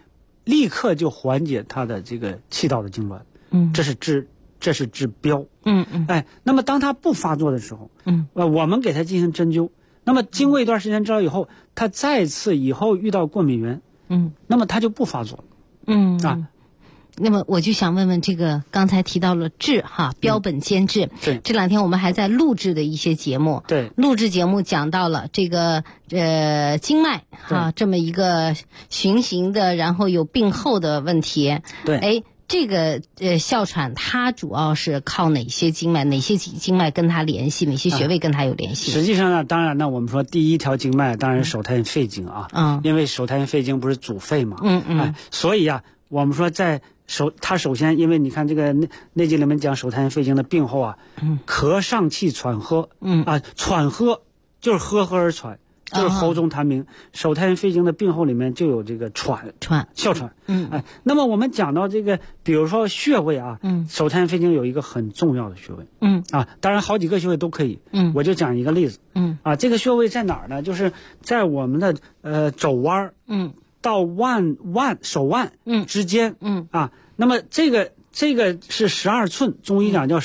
立刻就缓解他的这个气道的痉挛。这是治标。那么当他不发作的时候，我们给他进行针灸。那么经过一段时间治疗以后，他再次以后遇到过敏源，那么他就不发作了。 那么我就想问问，这个刚才提到了治标本兼治。 对， 这2天我们还在录制的一些节目。 对， 录制节目讲到了这个经脉这么一个循行的，然后有病后的问题。 对， 这个哮喘它主要是靠哪些经脉？哪些经脉跟它联系？哪些穴位跟它有联系？ 实际上呢，当然呢，我们说第一条经脉当然是手太阴肺经啊。因为手太阴肺经不是主肺嘛。所以我们说在它首先，因为你看这个内经里面讲手太阴肺经的病后咳上气喘喝。喘喝就是呵呵而喘，就是喉中痰鸣。手太阴肺经的病后里面就有这个哮喘。那么我们讲到这个，比如说穴位手太阴肺经有一个很重要的穴位。当然好几个穴位都可以。我就讲一个例子。这个穴位在哪儿呢？就是在我们的肘弯到手腕之间。那么这个是12寸，中医讲叫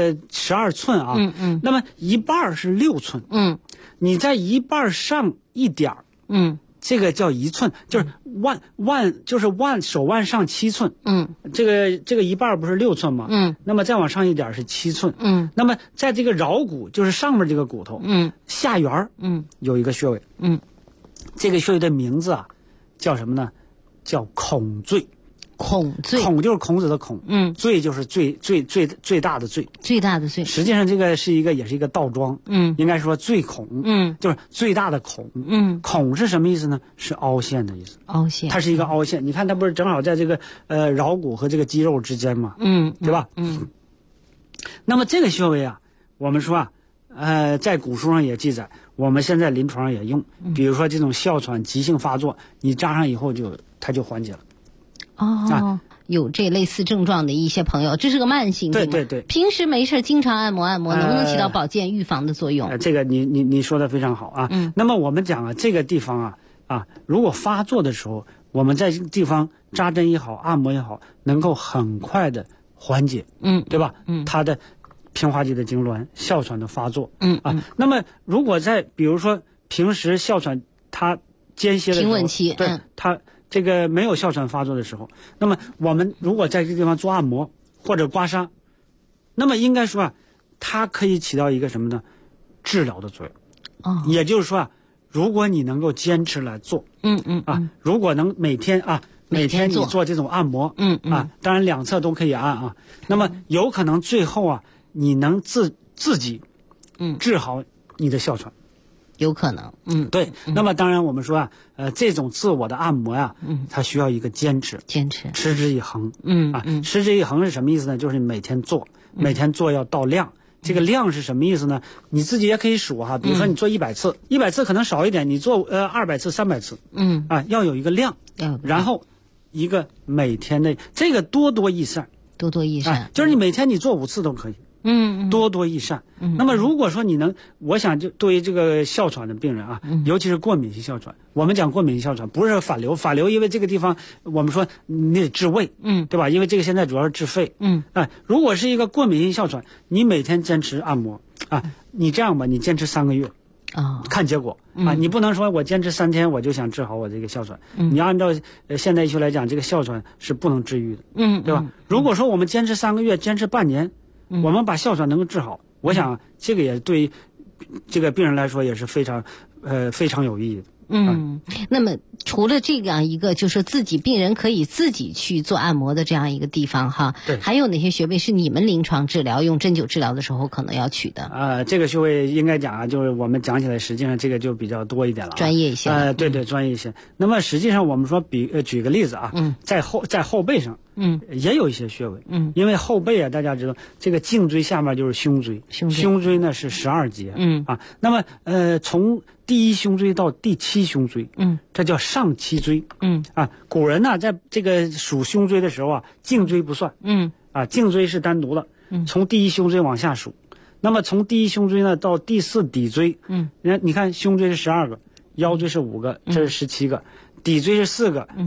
12寸那么一半是6寸。你在一半上一点这个叫1寸，就是手腕上7寸。这个一半不是6寸吗？那么再往上一点是7寸。那么在这个桡骨，就是上面这个骨头下缘有一个穴位。这个穴位的名字叫什么呢？叫孔最。孔就是孔子的孔。最就是最大的最。最大的最。实际上这个也是一个倒装。应该说最孔。就是最大的孔。孔是什么意思呢？是凹陷的意思。凹陷。它是一个凹陷。你看它不是正好在这个桡骨和这个肌肉之间吗？对吧？那么这个穴位我们说在古书上也记载，我们现在临床上也用。比如说这种哮喘急性发作，你扎上以后它就缓解了。 有这类似症状的一些朋友，这是个慢性病。 对， 平时没事经常按摩，能不能起到保健预防的作用？ 这个你说的非常好那么我们讲这个地方如果发作的时候，我们在这个地方扎针也好，按摩也好，能够很快的缓解。对吧？它的平滑肌的痉挛、哮喘的发作。那么如果比如说平时哮喘它间歇的时候，平稳期，对它这个没有哮喘发作的时候，那么我们如果在这个地方做按摩或者刮痧，那么应该说它可以起到一个什么呢？治疗的作用。也就是说如果你能够坚持来做，如果能每天你做这种按摩，当然两侧都可以按那么有可能最后你能自己治好你的哮喘。 有可能。 对。那么当然我们说这种自我的按摩它需要一个坚持，持之以恒。持之以恒是什么意思呢？就是每天做要到量。这个量是什么意思呢？你自己也可以数比如说你做100次，100次可能少一点，你做200次、300次。要有一个量，然后一个每天的这个多益善。就是你每天你做5次都可以。多益善。那么如果说我想就对于这个哮喘的病人尤其是过敏性哮喘，我们讲过敏性哮喘不是反流，因为这个地方我们说你得治胃，对吧？因为这个现在主要是治肺。如果是一个过敏性哮喘，你每天坚持按摩你这样吧，你坚持3个月看结果你不能说我坚持3天我就想治好我这个哮喘。你按照现代医学来讲，这个哮喘是不能治愈的，对吧？如果说我们坚持3个月，坚持半年，我们把哮喘能够治好，我想这个也对于这个病人来说也是非常有意义的。 那么除了这样一个就是病人可以自己去做按摩的这样一个地方对， 还有哪些穴位是你们临床治疗用针灸治疗的时候可能要取的？ 这个穴位应该讲就是我们讲起来实际上这个就比较多一点了， 专业一些。 对，专业一些。那么实际上我们说举个例子在后背上也有一些穴位。因为后背大家知道这个颈椎下面就是胸椎，胸椎呢是12节。那么从第1胸椎到第7胸椎，这叫上七椎。古人在这个数胸椎的时候颈椎不算。颈椎是单独的，从第1胸椎往下数。那么从第1胸椎呢到第4骶椎，你看胸椎是12个，腰椎是5个，这是17个，骶椎是4个，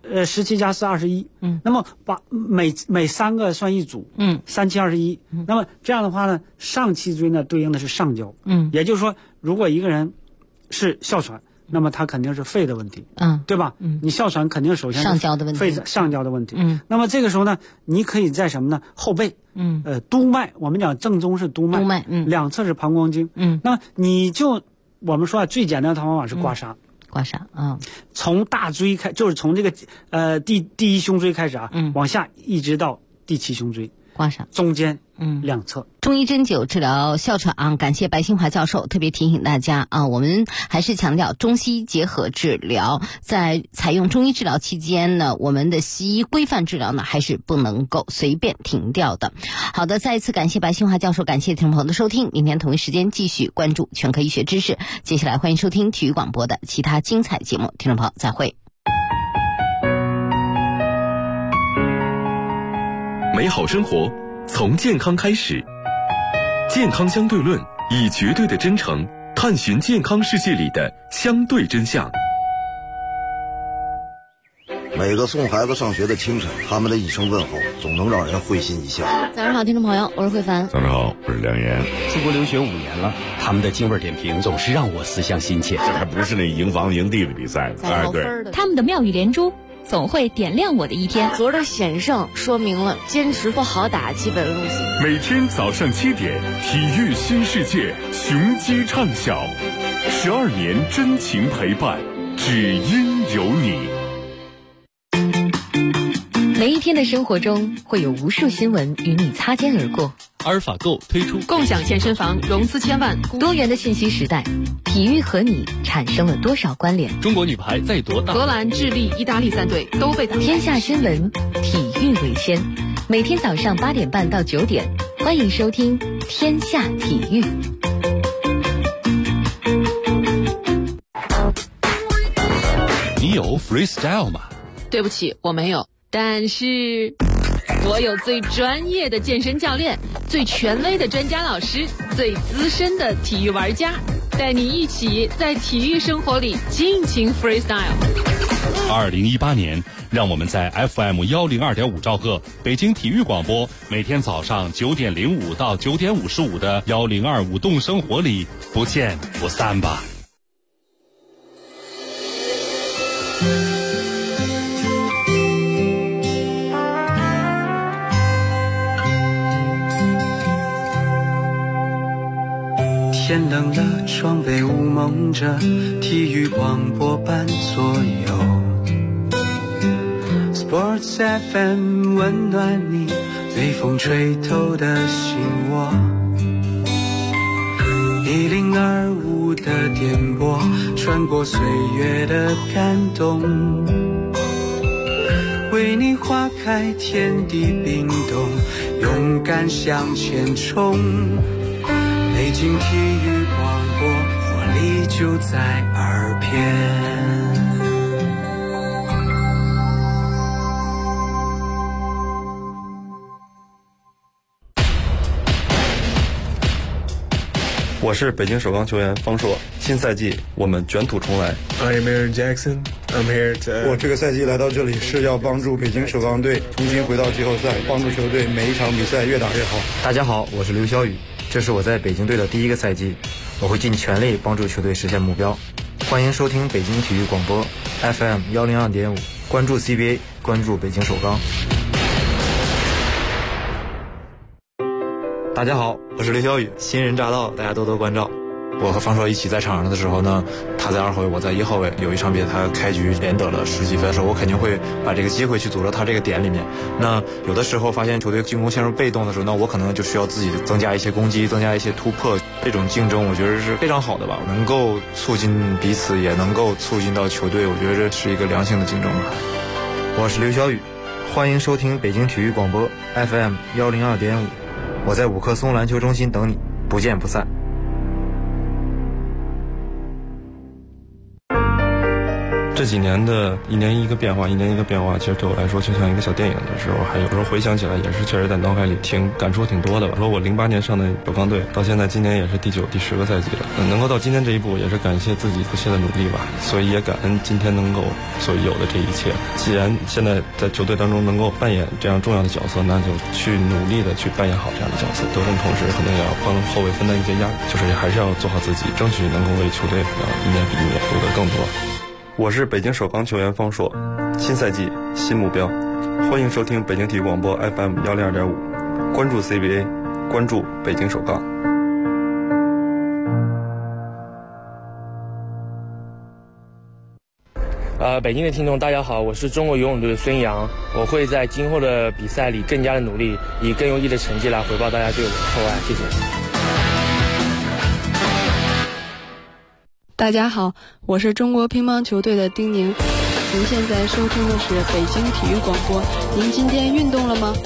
17加4 21，那么把每3个算一组，3、7、21，那么这样的话呢，上脊椎呢对应的是上焦，也就是说，如果一个人是哮喘，那么他肯定是肺的问题，对吧？你哮喘肯定首先是上焦的问题， 肺上焦的问题，那么这个时候呢，你可以在什么呢？后背，督脉，我们讲正宗是督脉，两侧是膀胱经，那么我们说最简单的方法是刮痧。 刮痧啊， 从大椎就是从这个第一胸椎开始啊，往下一直到第7胸椎， 刮痧中间两侧。 中医针灸治疗哮喘啊，感谢白新华教授特别提醒大家啊，我们还是强调中西医结合治疗，在采用中医治疗期间呢，我们的西医规范治疗呢还是不能够随便停掉的。好的，再一次感谢白新华教授，感谢听众朋友的收听，明天同一时间继续关注全科医学知识。接下来欢迎收听体育广播的其他精彩节目，听众朋友再会。 美好生活从健康开始，健康相对论以绝对的真诚探寻健康世界里的相对真相。 每个送孩子上学的清晨，他们的一声问候总能让人会心一笑。 早上好，听众朋友，我是慧凡。 早上好，我是梁岩。 出国留学5年了，他们的京味点评总是让我思乡心切。 这还不是那赢房赢地的比赛呢， 哎，对，他们的妙语连珠总会点亮我的一天。 昨儿的险胜说明了坚持不好打基本路线。 每天早上7点，体育新世界，雄鸡唱晓，12年真情陪伴，只因有你。 每一天的生活中会有无数新闻与你擦肩而过。 阿尔法购推出共享健身房，融资1000万。 多元的信息时代，体育和你产生了多少关联？ 中国女排再夺大荷兰、智利、意大利3队都被打。 天下新闻，体育为先。每天早上8点半到9点，欢迎收听《天下体育》。 你有 freestyle 吗？ 对不起，我没有。但是我有最专业的健身教练，最权威的专家老师，最资深的体育玩家，带你一起在体育生活里尽情 freestyle。 2018年，让我们在 FM 102.5兆赫北京体育广播，每天早上9点05到9点55的102舞动生活里不见不散吧。 天冷了，窗被雾蒙着，体育广播伴左右。Sports FM 温暖你，被风吹透的心窝。1025的电波，穿过岁月的感动，为你划开天地冰冻，勇敢向前冲。北京体育广播，活力就在耳边。 我是北京首钢球员方硕，新赛季我们卷土重来。 I'm Aaron Jackson. I'm here to. 我这个赛季来到这里是要帮助北京首钢队重新回到季后赛，帮助球队每一场比赛越打越好。 大家好，我是刘晓宇，这是我在北京队的第一个赛季，我会尽全力帮助球队实现目标。欢迎收听北京体育广播 FM 102.5，关注 CBA， 关注北京首钢。 大家好，我是刘晓宇，新人乍到，大家多多关照。我和方硕一起在场上的时候呢，他在2号位，我在1号位。有一场比赛他开局连得了10几分的时候，我肯定会把这个机会去组到他这个点里面。那有的时候发现球队进攻陷入被动的时候，那我可能就需要自己增加一些攻击，增加一些突破。这种竞争我觉得是非常好的吧，能够促进彼此，也能够促进到球队，我觉得这是一个良性的竞争吧。 我是刘晓宇，欢迎收听北京体育广播 FM 102.5，我在5棵松篮球中心等你，不见不散。 这几年的一年一个变化，其实对我来说就像一个小电影的时候，还有时候回想起来也是确实在脑海里感触挺多的吧。说我08年上的首钢队，到现在今年也是第9、第10个赛季了，能够到今天这一步，也是感谢自己不懈的努力吧。所以也感恩今天能够所有的这一切。既然现在在球队当中能够扮演这样重要的角色，那就去努力的去扮演好这样的角色。得分同时肯定也要帮后卫分担一些压力，就是还是要做好自己，争取能够为球队一年比一年夺得更多。我是北京首钢球员方硕，新赛季新目标，欢迎收听北京体育广播 FM 102.5，关注 CBA， 关注北京首钢。 北京的听众大家好，我是中国游泳队的孙杨，我会在今后的比赛里更加的努力，以更优异的成绩来回报大家对我的厚爱，谢谢。 大家好，我是中国乒乓球队的丁宁。您现在收听的是北京体育广播。您今天运动了吗？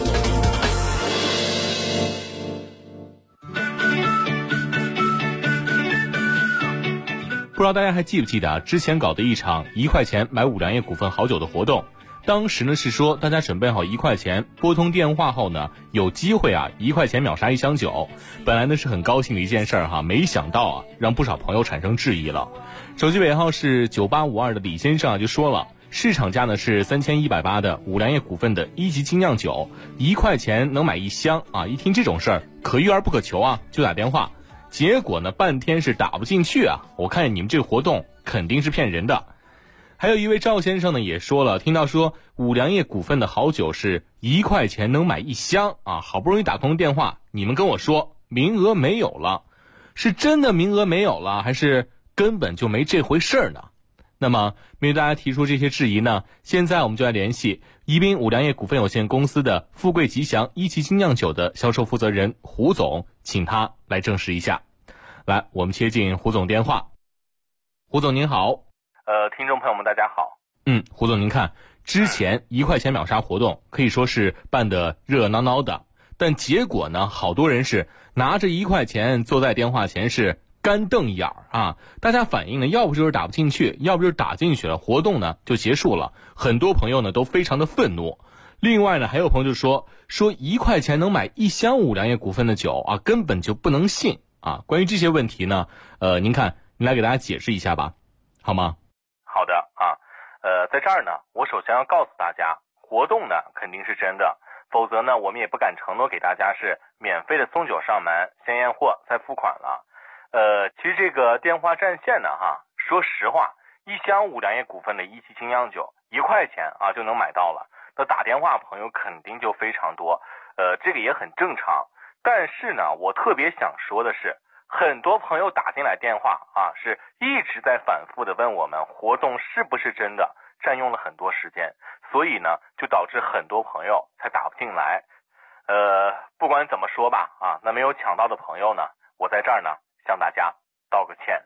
不知道大家还记不记得之前搞的一场1块钱买五粮液股份好酒的活动？当时呢是说大家准备好1块钱，拨通电话后呢，有机会1块钱秒杀1箱酒。本来呢是很高兴的一件事儿哈，没想到让不少朋友产生质疑了。手机尾号是9852的李先生就说了，市场价呢是3180的五粮液股份的1级精酿酒，1块钱能买1箱一听这种事儿，可遇而不可求就打电话。结果呢半天是打不进去我看你们这个活动肯定是骗人的。还有一位赵先生呢也说了，听到说五粮液股份的好酒是1块钱能买1箱好不容易打通电话，你们跟我说名额没有了，是真的名额没有了，还是根本就没这回事呢？那么面对大家提出这些质疑呢，现在我们就来联系宜宾五粮液股份有限公司的富贵吉祥1级精酿酒的销售负责人胡总，请他来证实一下。来，我们接进胡总电话。胡总您好。 听众朋友们大家好。 胡总您看，之前1块钱秒杀活动可以说是办得热热闹闹的，但结果呢，好多人是拿着1块钱坐在电话前是干瞪眼大家反映呢，要不就是打不进去，要不就是打进去了，活动呢就结束了。很多朋友呢都非常的愤怒。另外呢，还有朋友就说1块钱能买1箱五粮液股份的酒根本就不能信关于这些问题呢，您来给大家解释一下吧，好吗？ 好的在这儿呢，我首先要告诉大家，活动呢肯定是真的，否则呢我们也不敢承诺给大家是免费的送酒上门，先验货再付款了。其实这个电话占线呢说实话，1箱五粮液股份的1级精酿酒1块钱就能买到了，那打电话朋友肯定就非常多，这个也很正常。但是呢，我特别想说的是，很多朋友打进来电话是一直在反复的问我们活动是不是真的，占用了很多时间，所以呢就导致很多朋友才打不进来。不管怎么说吧那没有抢到的朋友呢，我在这儿呢向大家道个歉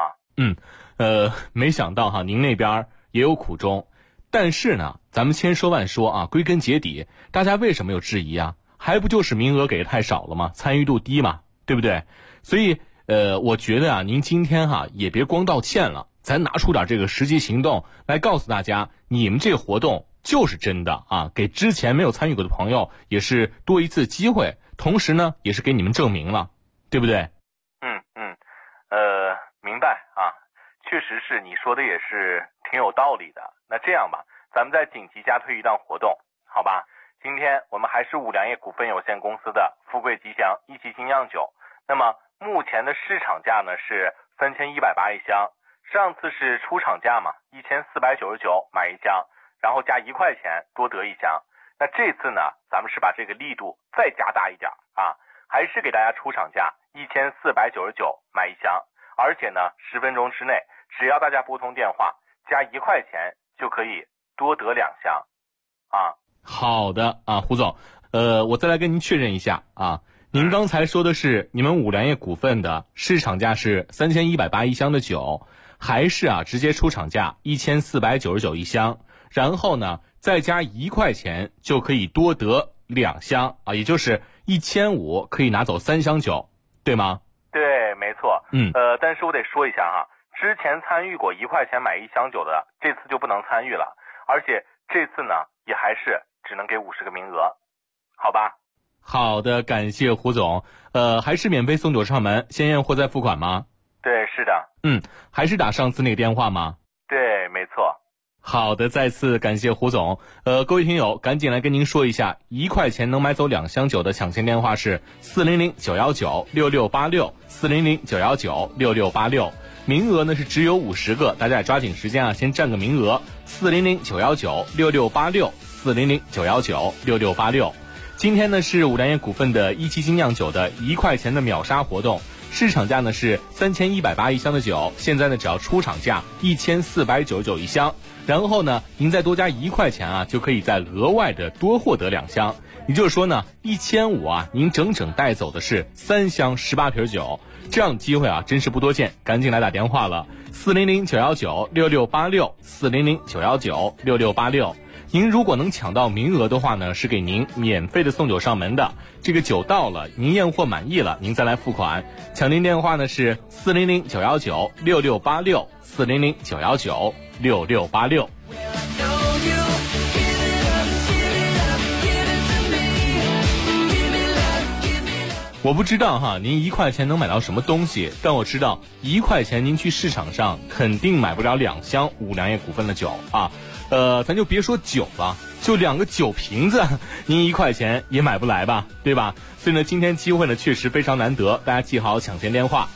没想到您那边也有苦衷。但是呢，咱们千说万说归根结底，大家为什么有质疑还不就是名额给的太少了吗？参与度低嘛，对不对？所以我觉得您今天也别光道歉了，咱拿出点这个实际行动来告诉大家，你们这个活动就是真的给之前没有参与过的朋友也是多一次机会，同时呢也是给你们证明了，对不对？ 明白确实是你说的也是挺有道理的。那这样吧，咱们再紧急加推一档活动，好吧？今天我们还是五粮液股份有限公司的富贵吉祥1级精酿酒，那么目前的市场价呢是3180一箱，上次是出厂价嘛，1499买1箱，然后加1块钱多得1箱。那这次呢，咱们是把这个力度再加大一点还是给大家出厂价1499买1箱，而且呢10分钟之内，只要大家拨通电话加1块钱就可以多得2箱好的胡总，我再来跟您确认一下您刚才说的是你们五粮液股份的市场价是3180一箱的酒，还是直接出厂价1499一箱，然后呢再加1块钱就可以多得2箱也就是1500可以拿走3箱酒，对吗？ 对，没错。但是我得说一下之前参与过1块钱买1箱酒的，这次就不能参与了，而且这次呢也还是只能给50个名额，好吧？ 好的，感谢胡总。还是免费送酒上门，先验货再付款吗？ 对，是的。 还是打上次那个电话吗？ 对，没错。 好的，再次感谢胡总。各位听友，赶紧来跟您说一下，1块钱能买走2箱酒的抢先电话是400-919-6686，400-919-6686。名额呢是只有50个，大家也抓紧时间啊，先占个名额。400-919-6686，400-919-6686。今天呢是五粮液股份的一期精酿酒的1块钱的秒杀活动，市场价呢是3180一箱的酒，现在呢只要出厂价1499一箱，然后呢您再多加1块钱啊，就可以再额外的多获得2箱，也就是说呢1500啊，您整整带走的是3箱18瓶酒，这样的机会啊真是不多见，赶紧来打电话了，400-919-6686，400-919-6686。您如果能抢到名额的话呢，是给您免费的送酒上门的。这个酒到了，您验货满意了，您再来付款。抢订电话呢是400-919-6686，400-919-6686。我不知道哈，您1块钱能买到什么东西，但我知道1块钱您去市场上肯定买不了2箱五粮液股份的酒啊。咱就别说酒了，就2个酒瓶子，您1块钱也买不来吧，对吧？所以呢，今天机会呢确实非常难得，大家记好抢先电话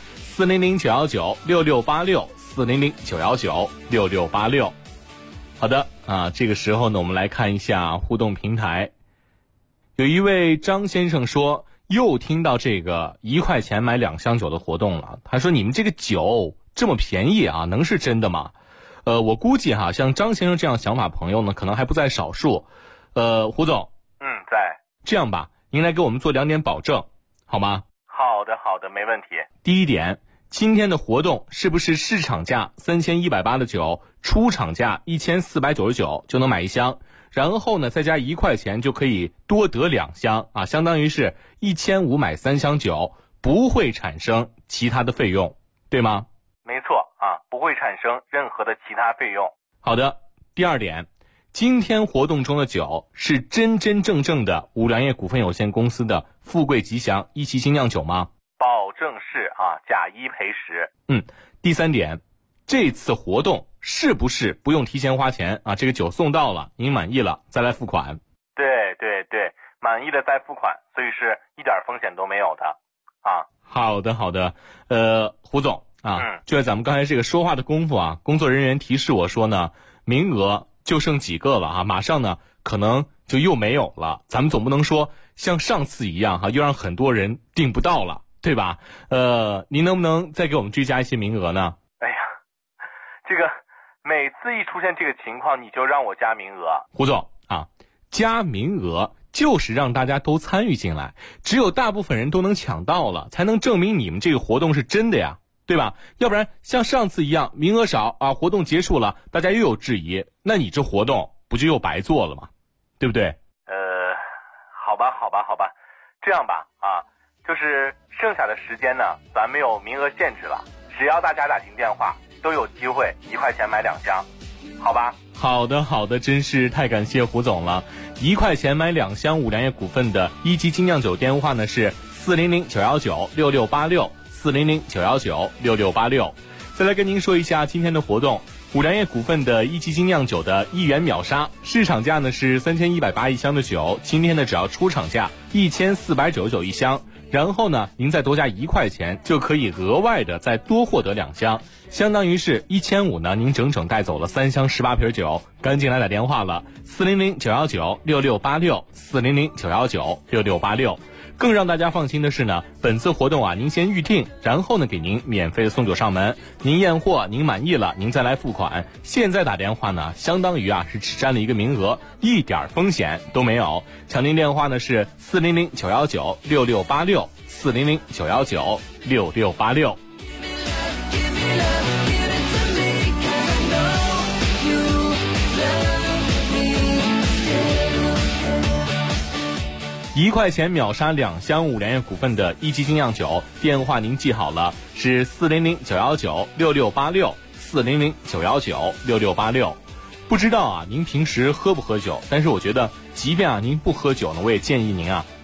：400-919-6686，400-919-6686。好的啊，这个时候呢，我们来看一下互动平台。有一位张先生说，又听到这个1块钱买2箱酒的活动了。他说：“你们这个酒这么便宜啊，能是真的吗？”我估计哈，像张先生这样想法朋友呢，可能还不在少数。胡总， 在。 这样吧，您来给我们做2点保证，好吗？ 好的，没问题。 第一点，今天的活动是不是市场价3180的酒，出厂价1499就能买1箱，然后呢再加1块钱就可以多得2箱啊，相当于是1500买3箱酒，不会产生其他的费用，对吗？ 没错啊，不会产生任何的其他费用。 好的，第二点，今天活动中的酒是真真正正的五粮液股份有限公司的富贵吉祥1期精酿酒吗？ 保证是啊，假1赔10。 第三点，这次活动是不是不用提前花钱啊？这个酒送到了，您满意了再来付款。 对，满意了再付款，所以是一点风险都没有的啊。 好的，胡总啊，就在咱们刚才这个说话的功夫啊，工作人员提示我说呢，名额就剩几个了啊，马上呢可能就又没有了。咱们总不能说像上次一样哈，又让很多人订不到了，对吧？您能不能再给我们追加一些名额呢？ 哎呀，这个每次一出现这个情况，你就让我加名额。 胡总啊，加名额就是让大家都参与进来，只有大部分人都能抢到了，才能证明你们这个活动是真的呀。对吧？要不然像上次一样名额少啊，活动结束了大家又有质疑，那你这活动不就又白做了吗？对不对？ 好吧，这样吧啊，就是剩下的时间呢，咱没有名额限制了，只要大家打进电话都有机会1块钱买2箱，好吧？ 好的，真是太感谢胡总了。1块钱买2箱五粮液股份的1期精酿酒电话呢是400-919-6686，400-919-6686。再来跟您说一下今天的活动，五粮液股份的1期精酿酒的1元秒杀，市场价呢是3180一箱的酒，今天呢只要出厂价1499一箱，然后呢您再多加1块钱就可以额外的再多获得2箱，相当于是1500呢，您整整带走了3箱18瓶酒，赶紧来打电话了，400-919-6686，400-919-6686。更让大家放心的是呢，本次活动啊，您先预定，然后呢给您免费的送酒上门，您验货您满意了，您再来付款。现在打电话呢，相当于啊是只占了1个名额，一点风险都没有。抢订电话呢是400-919-6686，400-919-6686。 1块钱秒杀2箱5粮液股份的一级精酿酒，电话您记好了，是400-919-6686，400-919-6686。不知道啊，您平时喝不喝酒？但是我觉得，即便您不喝酒呢，我也建议您